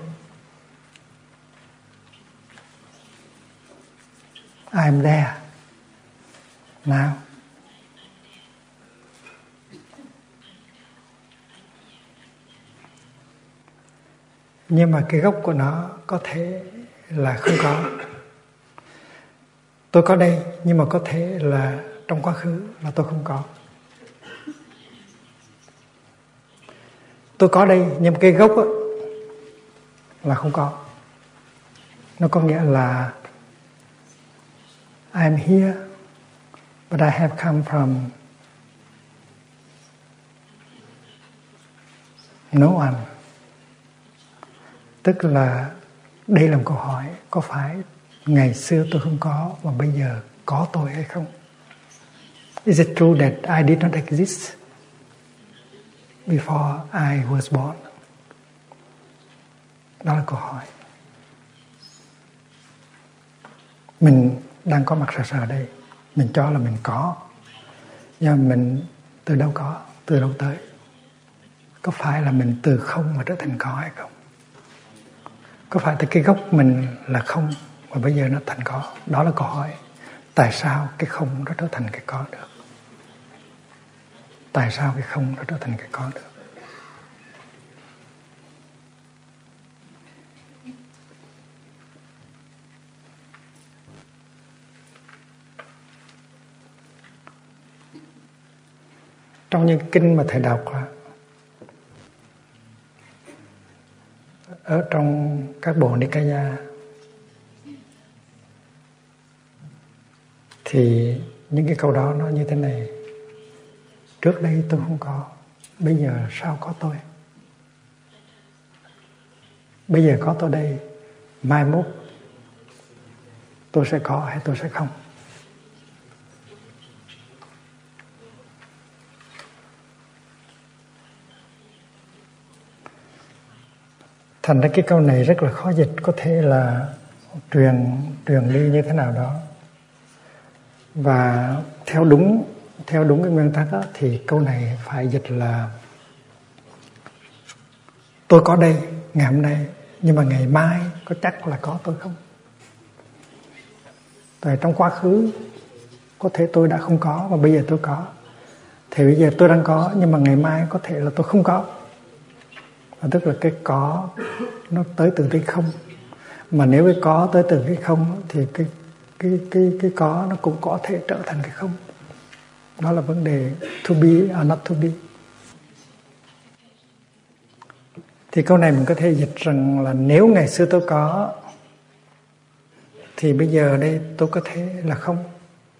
I'm there now. Nhưng mà cái gốc của nó có thể là không có. Tôi có đây, nhưng mà có thể là trong quá khứ là tôi không có. Tôi có đây, nhưng mà cái gốc á, là không có. Nó có nghĩa là I'm here, but I have come from no one. Tức là đây là một câu hỏi, có phải ngày xưa tôi không có và bây giờ có tôi hay không? Is it true that I did not exist before I was born? Đó là câu hỏi. Mình đang có mặt sờ ở đây, mình cho là mình có, nhưng mà mình từ đâu có, từ đâu tới? Có phải là mình từ không mà trở thành có hay không? Có phải từ cái gốc mình là không và bây giờ nó thành có? Đó là câu hỏi. Tại sao cái không nó trở thành cái có được? Tại sao cái không nó trở thành cái có được? Trong những kinh mà thầy đọc ở trong các bộ Nikaya thì những cái câu đó nó như thế này: trước đây tôi không có, bây giờ sao có tôi? Bây giờ có tôi đây, mai mốt tôi sẽ có hay tôi sẽ không? Thành ra cái câu này rất là khó dịch, có thể là truyền đi như thế nào đó. Và theo đúng cái nguyên tắc đó, thì câu này phải dịch là tôi có đây ngày hôm nay, nhưng mà ngày mai có chắc là có tôi không? Tại trong quá khứ có thể tôi đã không có và bây giờ tôi có. Thì bây giờ tôi đang có, nhưng mà ngày mai có thể là tôi không có. Và tức là cái có nó tới từ cái không. Mà nếu cái có tới từ cái không thì cái có nó cũng có thể trở thành cái không. Đó là vấn đề to be or not to be. Thì câu này mình có thể dịch rằng là nếu ngày xưa tôi có thì bây giờ đây tôi có thể là không.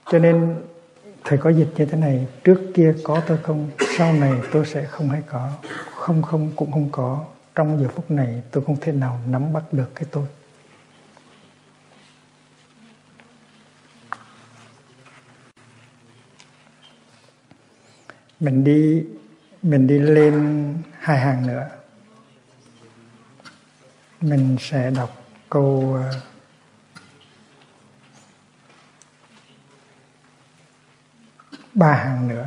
Cho nên thầy có dịch như thế này: trước kia có tôi không, sau này tôi sẽ không hay có, không cũng không có. Trong giờ phút này tôi không thể nào nắm bắt được cái tôi. Mình đi lên 2 hàng nữa. Mình sẽ đọc câu 3 hàng nữa.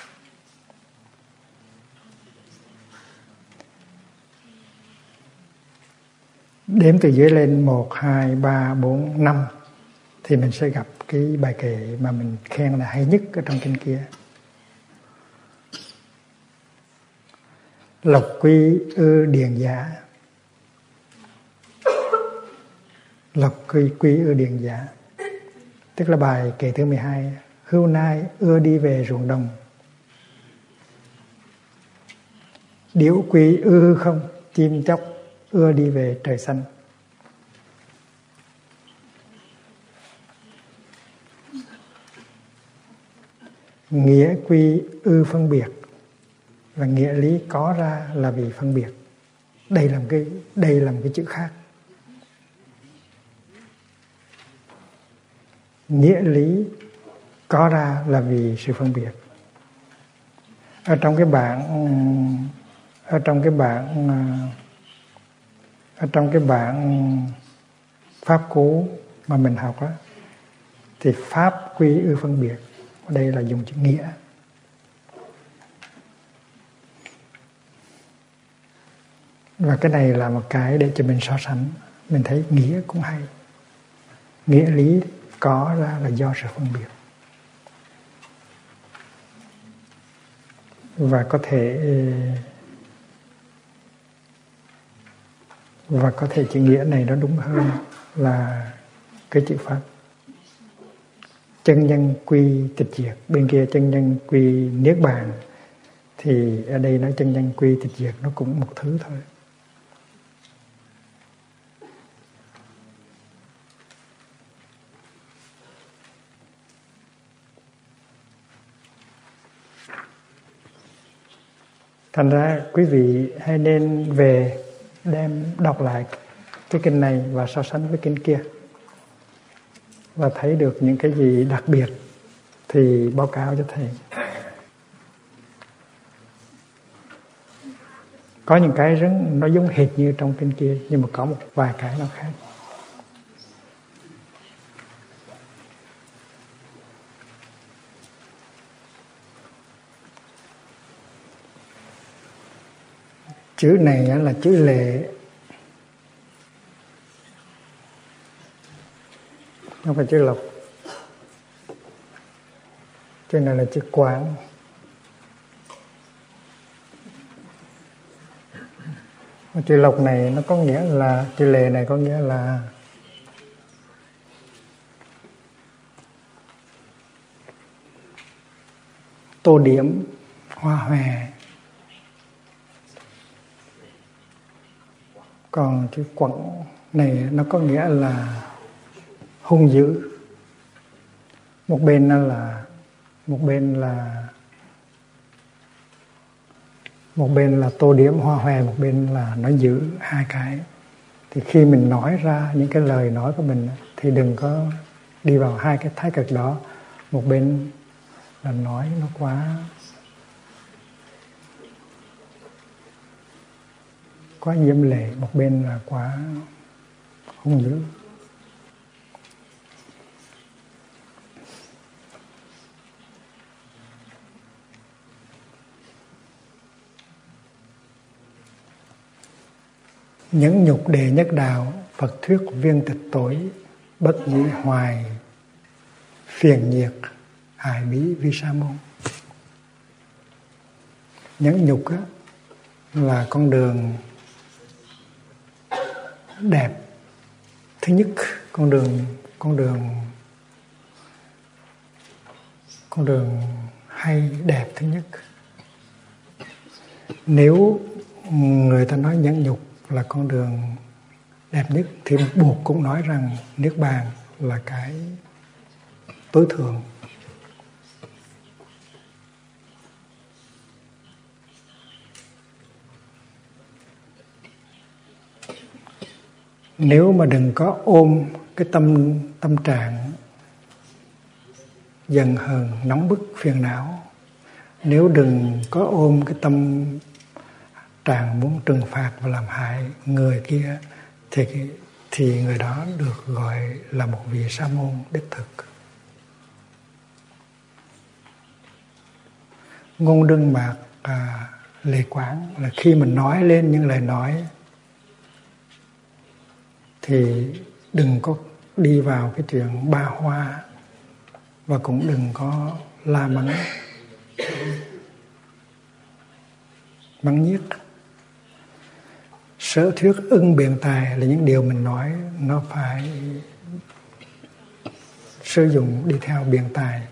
Đếm từ dưới lên 1, 2, 3, 4, 5 thì mình sẽ gặp cái bài kệ mà mình khen là hay nhất ở trong kinh kia. Lộc quy ư điền giả. Lộc quy ư điền giả, tức là bài kệ thứ 12. Hươu nai ưa đi về ruộng đồng. Điểu quy ư không, chim chóc ưa đi về trời xanh. Nghĩa quy ư phân biệt, và nghĩa lý có ra là vì phân biệt. Đây là một cái chữ khác. Nghĩa lý có ra là vì sự phân biệt. Ở trong cái bản pháp cú mà mình học đó, thì pháp quy ư phân biệt, ở đây là dùng chữ nghĩa. Và cái này là một cái để cho mình so sánh. Mình thấy nghĩa cũng hay. Nghĩa lý có ra là do sự phân biệt. Và có thể chữ nghĩa này nó đúng hơn là cái chữ pháp. Chân nhân quy tịch diệt, bên kia chân nhân quy niết bàn, thì ở đây nói chân nhân quy tịch diệt nó cũng một thứ thôi. Thành ra quý vị hãy nên về đem đọc lại cái kinh này và so sánh với kinh kia, và thấy được những cái gì đặc biệt thì báo cáo cho thầy. Có những cái nó giống hệt như trong kinh kia, nhưng mà có một vài cái nó khác. Chữ này là chữ lệ, không phải chữ lộc. Chữ này là chữ quán. Chữ lộc này nó có nghĩa là, chữ lệ này có nghĩa là tô điểm, hoa hòe. Còn chữ quặng này nó có nghĩa là hung dữ. Một bên là tô điểm hoa hòe, một bên là nó giữ. Hai cái thì khi mình nói ra những cái lời nói của mình thì đừng có đi vào hai cái thái cực đó. Một bên là nói nó quá diễm lệ, một bên là quá hung dữ. Nhẫn nhục đệ nhất đạo, Phật thuyết viên tịch tối, bất nhĩ hoài phiền nhiệt, hại bí vi sa môn. Nhẫn nhục á, là con đường đẹp thứ nhất, con đường hay đẹp thứ nhất. Nếu người ta nói nhẫn nhục là con đường đẹp nhất thì buộc cũng nói rằng niết bàn là cái tối thượng. Nếu mà đừng có ôm cái tâm trạng giận hờn, nóng bức, phiền não, nếu đừng có ôm cái tâm trạng muốn trừng phạt và làm hại người kia, thì người đó được gọi là một vị sa môn đích thực. Ngôn đương mạc lệ quán là khi mình nói lên những lời nói thì đừng có đi vào cái chuyện ba hoa, và cũng đừng có la mắng nhiếc. Sở thuyết ưng biện tài là những điều mình nói nó phải sử dụng đi theo biện tài.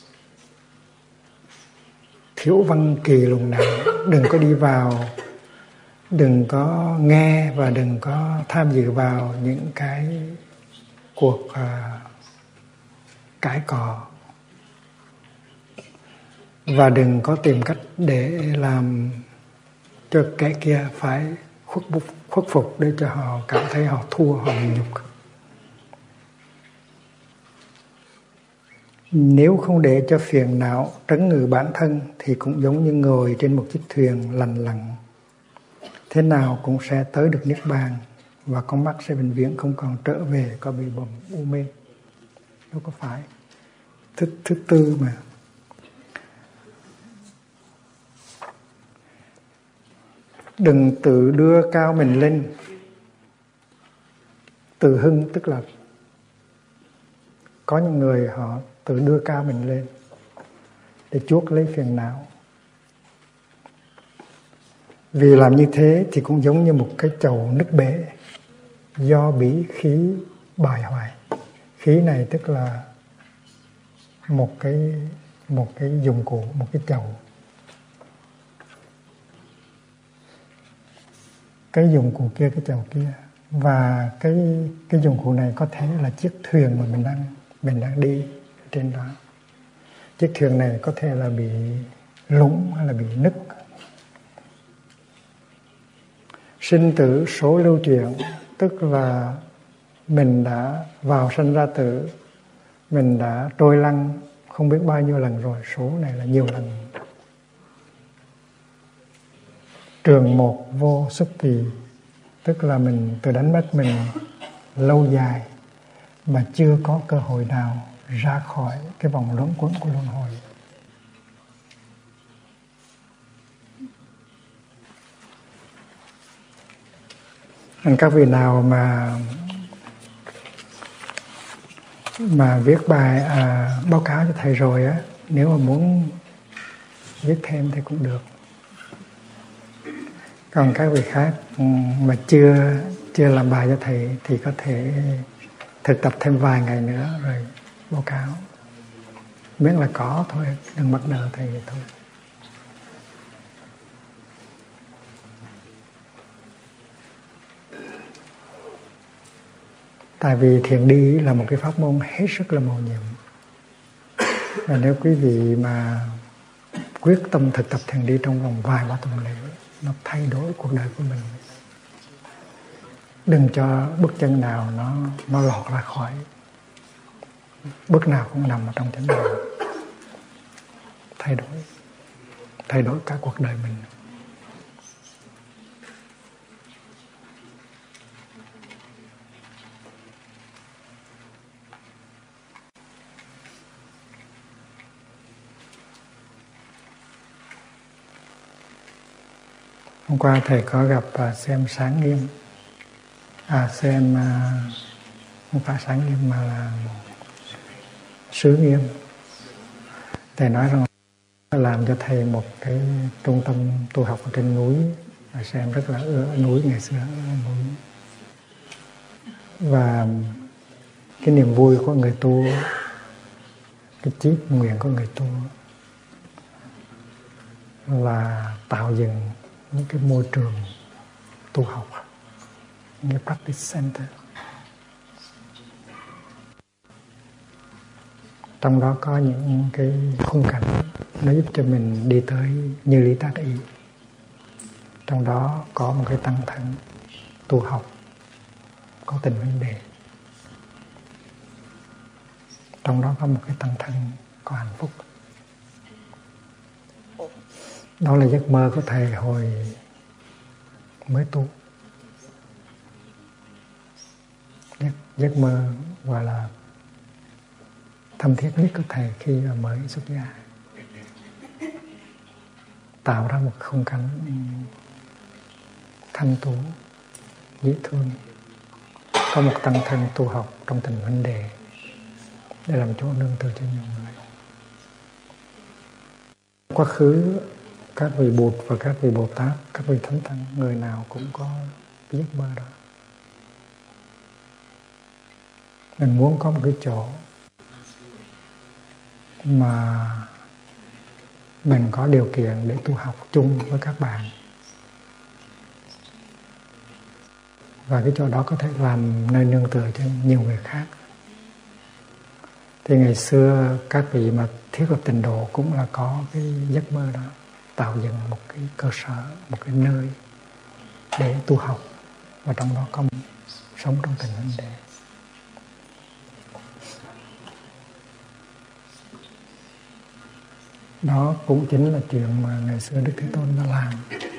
Thiếu văn kỳ lùng nặng, đừng có đi vào, đừng có nghe và đừng có tham dự vào những cái cuộc cãi cọ, và đừng có tìm cách để làm cho kẻ kia phải khuất phục để cho họ cảm thấy họ thua, họ nhục. Nếu không để cho phiền não trấn ngự bản thân thì cũng giống như ngồi trên một chiếc thuyền lành lặn, thế nào cũng sẽ tới được niết bàn, và con mắt sẽ vĩnh viễn không còn trở về có bị bầm u mê. Đâu có phải. Thứ tư mà. Đừng tự đưa cao mình lên. Tự hưng tức là có những người họ tự đưa cao mình lên để chuốc lấy phiền não. Vì làm như thế thì cũng giống như một cái chậu nứt bể do bí khí bài hoài. Khí này tức là một cái dụng cụ, một cái chậu. Cái dụng cụ kia, cái chậu kia, và cái dụng cụ này có thể là chiếc thuyền mà mình đang đi trên đó. Chiếc thuyền này có thể là bị lún hay là bị nứt. Sinh tử số lưu chuyển tức là mình đã vào sanh ra tử, mình đã trôi lăn không biết bao nhiêu lần rồi, số này là nhiều lần. Trường một vô xuất kỳ tức là mình từ đánh mất mình lâu dài mà chưa có cơ hội nào ra khỏi cái vòng luẩn quẩn của luân hồi. Các vị nào mà viết bài báo cáo cho thầy rồi á, nếu mà muốn viết thêm thì cũng được. Còn các vị khác mà chưa làm bài cho thầy thì có thể thực tập thêm vài ngày nữa rồi báo cáo. Miễn là có thôi, đừng mắc nợ thầy vậy thôi. Tại vì thiền đi là một cái pháp môn hết sức là mầu nhiệm. Và nếu quý vị mà quyết tâm thực tập thiền đi trong vòng vài ba tuần lễ, nó thay đổi cuộc đời của mình. Đừng cho bước chân nào nó lọt ra khỏi. Bước nào cũng nằm ở trong chánh đạo. Thay đổi cả cuộc đời mình. Hôm qua thầy có gặp xem Sáng Nghiêm, xem không phải Sáng Nghiêm mà là Xứ Nghiêm. Thầy nói rằng làm cho thầy một cái trung tâm tu học ở trên núi, và xem rất là ở núi ngày xưa ở núi. Và cái niềm vui của người tu, cái chí nguyện của người tu là tạo dựng những cái môi trường tu học, những cái practice center. Trong đó có những cái khung cảnh nó giúp cho mình đi tới như lý tác ý. Trong đó có một cái tăng thân tu học có tình huynh đệ. Trong đó có một cái tăng thân có hạnh phúc. Đó là giấc mơ của thầy hồi mới tu. Giấc mơ gọi là thâm thiết nhất của thầy khi mới xuất gia. Tạo ra một khung cảnh thanh tú, dễ thương. Có một tăng thân tu học trong tình huynh đệ để làm chỗ nương tựa cho nhiều người. Quá khứ các vị Bụt và các vị Bồ Tát, các vị Thánh Tăng, người nào cũng có cái giấc mơ đó. Mình muốn có một cái chỗ mà mình có điều kiện để tu học chung với các bạn. Và cái chỗ đó có thể làm nơi nương tựa cho nhiều người khác. Thì ngày xưa các vị mà thiết lập tịnh độ cũng là có cái giấc mơ đó, tạo dựng một cái cơ sở, một cái nơi để tu học, và trong đó có sống trong tình huynh đệ. Đó cũng chính là chuyện mà ngày xưa Đức Thế Tôn đã làm,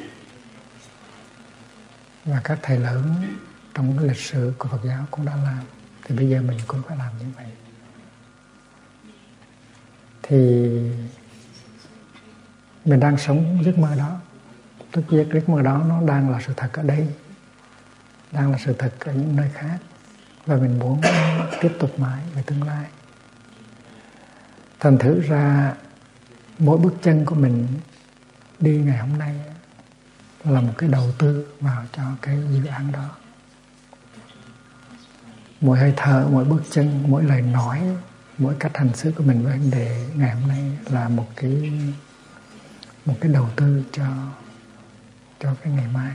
và các thầy lớn trong cái lịch sử của Phật giáo cũng đã làm. Thì bây giờ mình cũng phải làm như vậy. Thì mình đang sống giấc mơ đó. Tức giấc mơ đó nó đang là sự thật ở đây, đang là sự thật ở những nơi khác, và mình muốn tiếp tục mãi về tương lai. Thành thử ra mỗi bước chân của mình đi ngày hôm nay là một cái đầu tư vào cho cái dự án đó. Mỗi hơi thở, mỗi bước chân, mỗi lời nói, mỗi cách hành xử của mình với huynh đệ ngày hôm nay là một cái đầu tư cho cái ngày mai.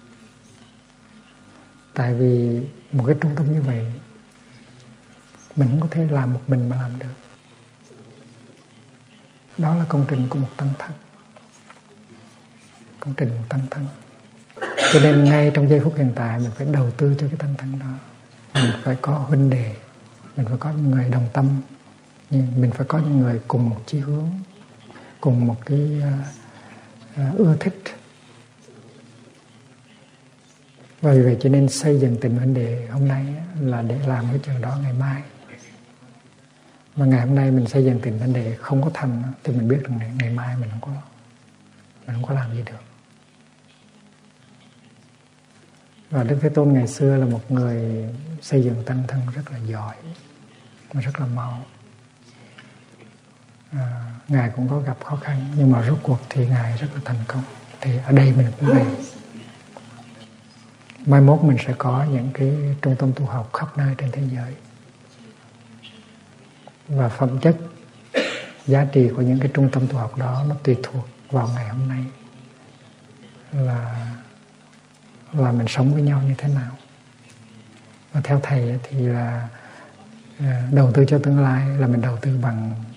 Tại vì một cái trung tâm như vậy mình không có thể làm một mình mà làm được. Đó là công trình của một tăng thân. Công trình một tăng thân. Cho nên ngay trong giây phút hiện tại mình phải đầu tư cho cái tăng thân đó. Mình phải có huynh đệ, mình phải có những người đồng tâm, mình phải có những người cùng một chí hướng, cùng một cái ưa thích. Và vì vậy cho nên xây dựng tình huynh đệ hôm nay là để làm cái chuyện đó ngày mai. Mà ngày hôm nay mình xây dựng tình huynh đệ không có thành thì mình biết rằng ngày mai mình không có làm gì được. Và Đức Thế Tôn ngày xưa là một người xây dựng tăng thân rất là giỏi và rất là mau. Ngài cũng có gặp khó khăn, nhưng mà rốt cuộc thì Ngài rất là thành công. Thì ở đây mình cũng vậy. Mai mốt mình sẽ có những cái trung tâm tu học khắp nơi trên thế giới. Và phẩm chất, giá trị của những cái trung tâm tu học đó nó tùy thuộc vào ngày hôm nay là mình sống với nhau như thế nào. Và theo thầy thì là đầu tư cho tương lai là mình đầu tư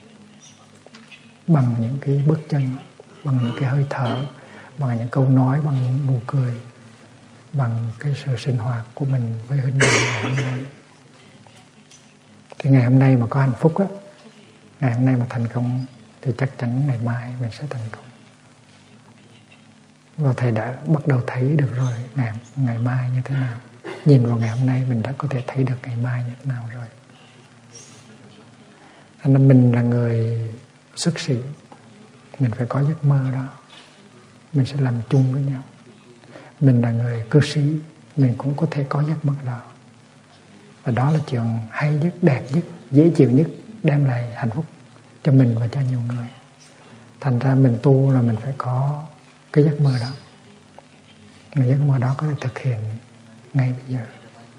bằng những cái bước chân, bằng những cái hơi thở, bằng những câu nói, bằng những nụ cười, bằng cái sự sinh hoạt của mình với huynh đệ ngày hôm nay. Thì ngày hôm nay mà có hạnh phúc á, ngày hôm nay mà thành công thì chắc chắn ngày mai mình sẽ thành công. Và thầy đã bắt đầu thấy được rồi ngày mai như thế nào. Nhìn vào ngày hôm nay mình đã có thể thấy được ngày mai như thế nào rồi. Thành ra mình là người xuất sĩ, mình phải có giấc mơ đó, mình sẽ làm chung với nhau. Mình là người cư sĩ, mình cũng có thể có giấc mơ đó. Và đó là chuyện hay nhất, đẹp nhất, dễ chịu nhất, đem lại hạnh phúc cho mình và cho nhiều người. Thành ra mình tu là mình phải có cái giấc mơ đó. Mà giấc mơ đó có thể thực hiện ngay bây giờ.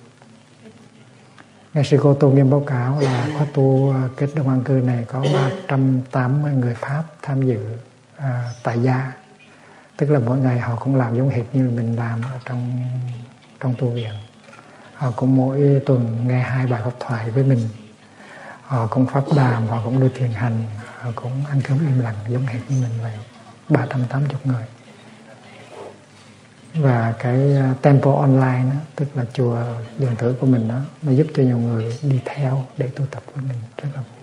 Ngài Sư Cô Tô Nghiêm báo cáo là khóa tu Kết Đông An Cư này có 380 người Pháp tham dự tại gia. Tức là mỗi ngày họ cũng làm giống hệt như mình làm ở trong tu viện. Họ cũng mỗi tuần nghe 2 bài pháp thoại với mình. Họ cũng pháp đàm, họ cũng đi thiền hành, họ cũng ăn cơm im lặng giống hệt như mình vậy. 380 người. Và cái temple online đó, tức là chùa điện tử của mình đó, nó giúp cho nhiều người đi theo để tu tập với mình rất là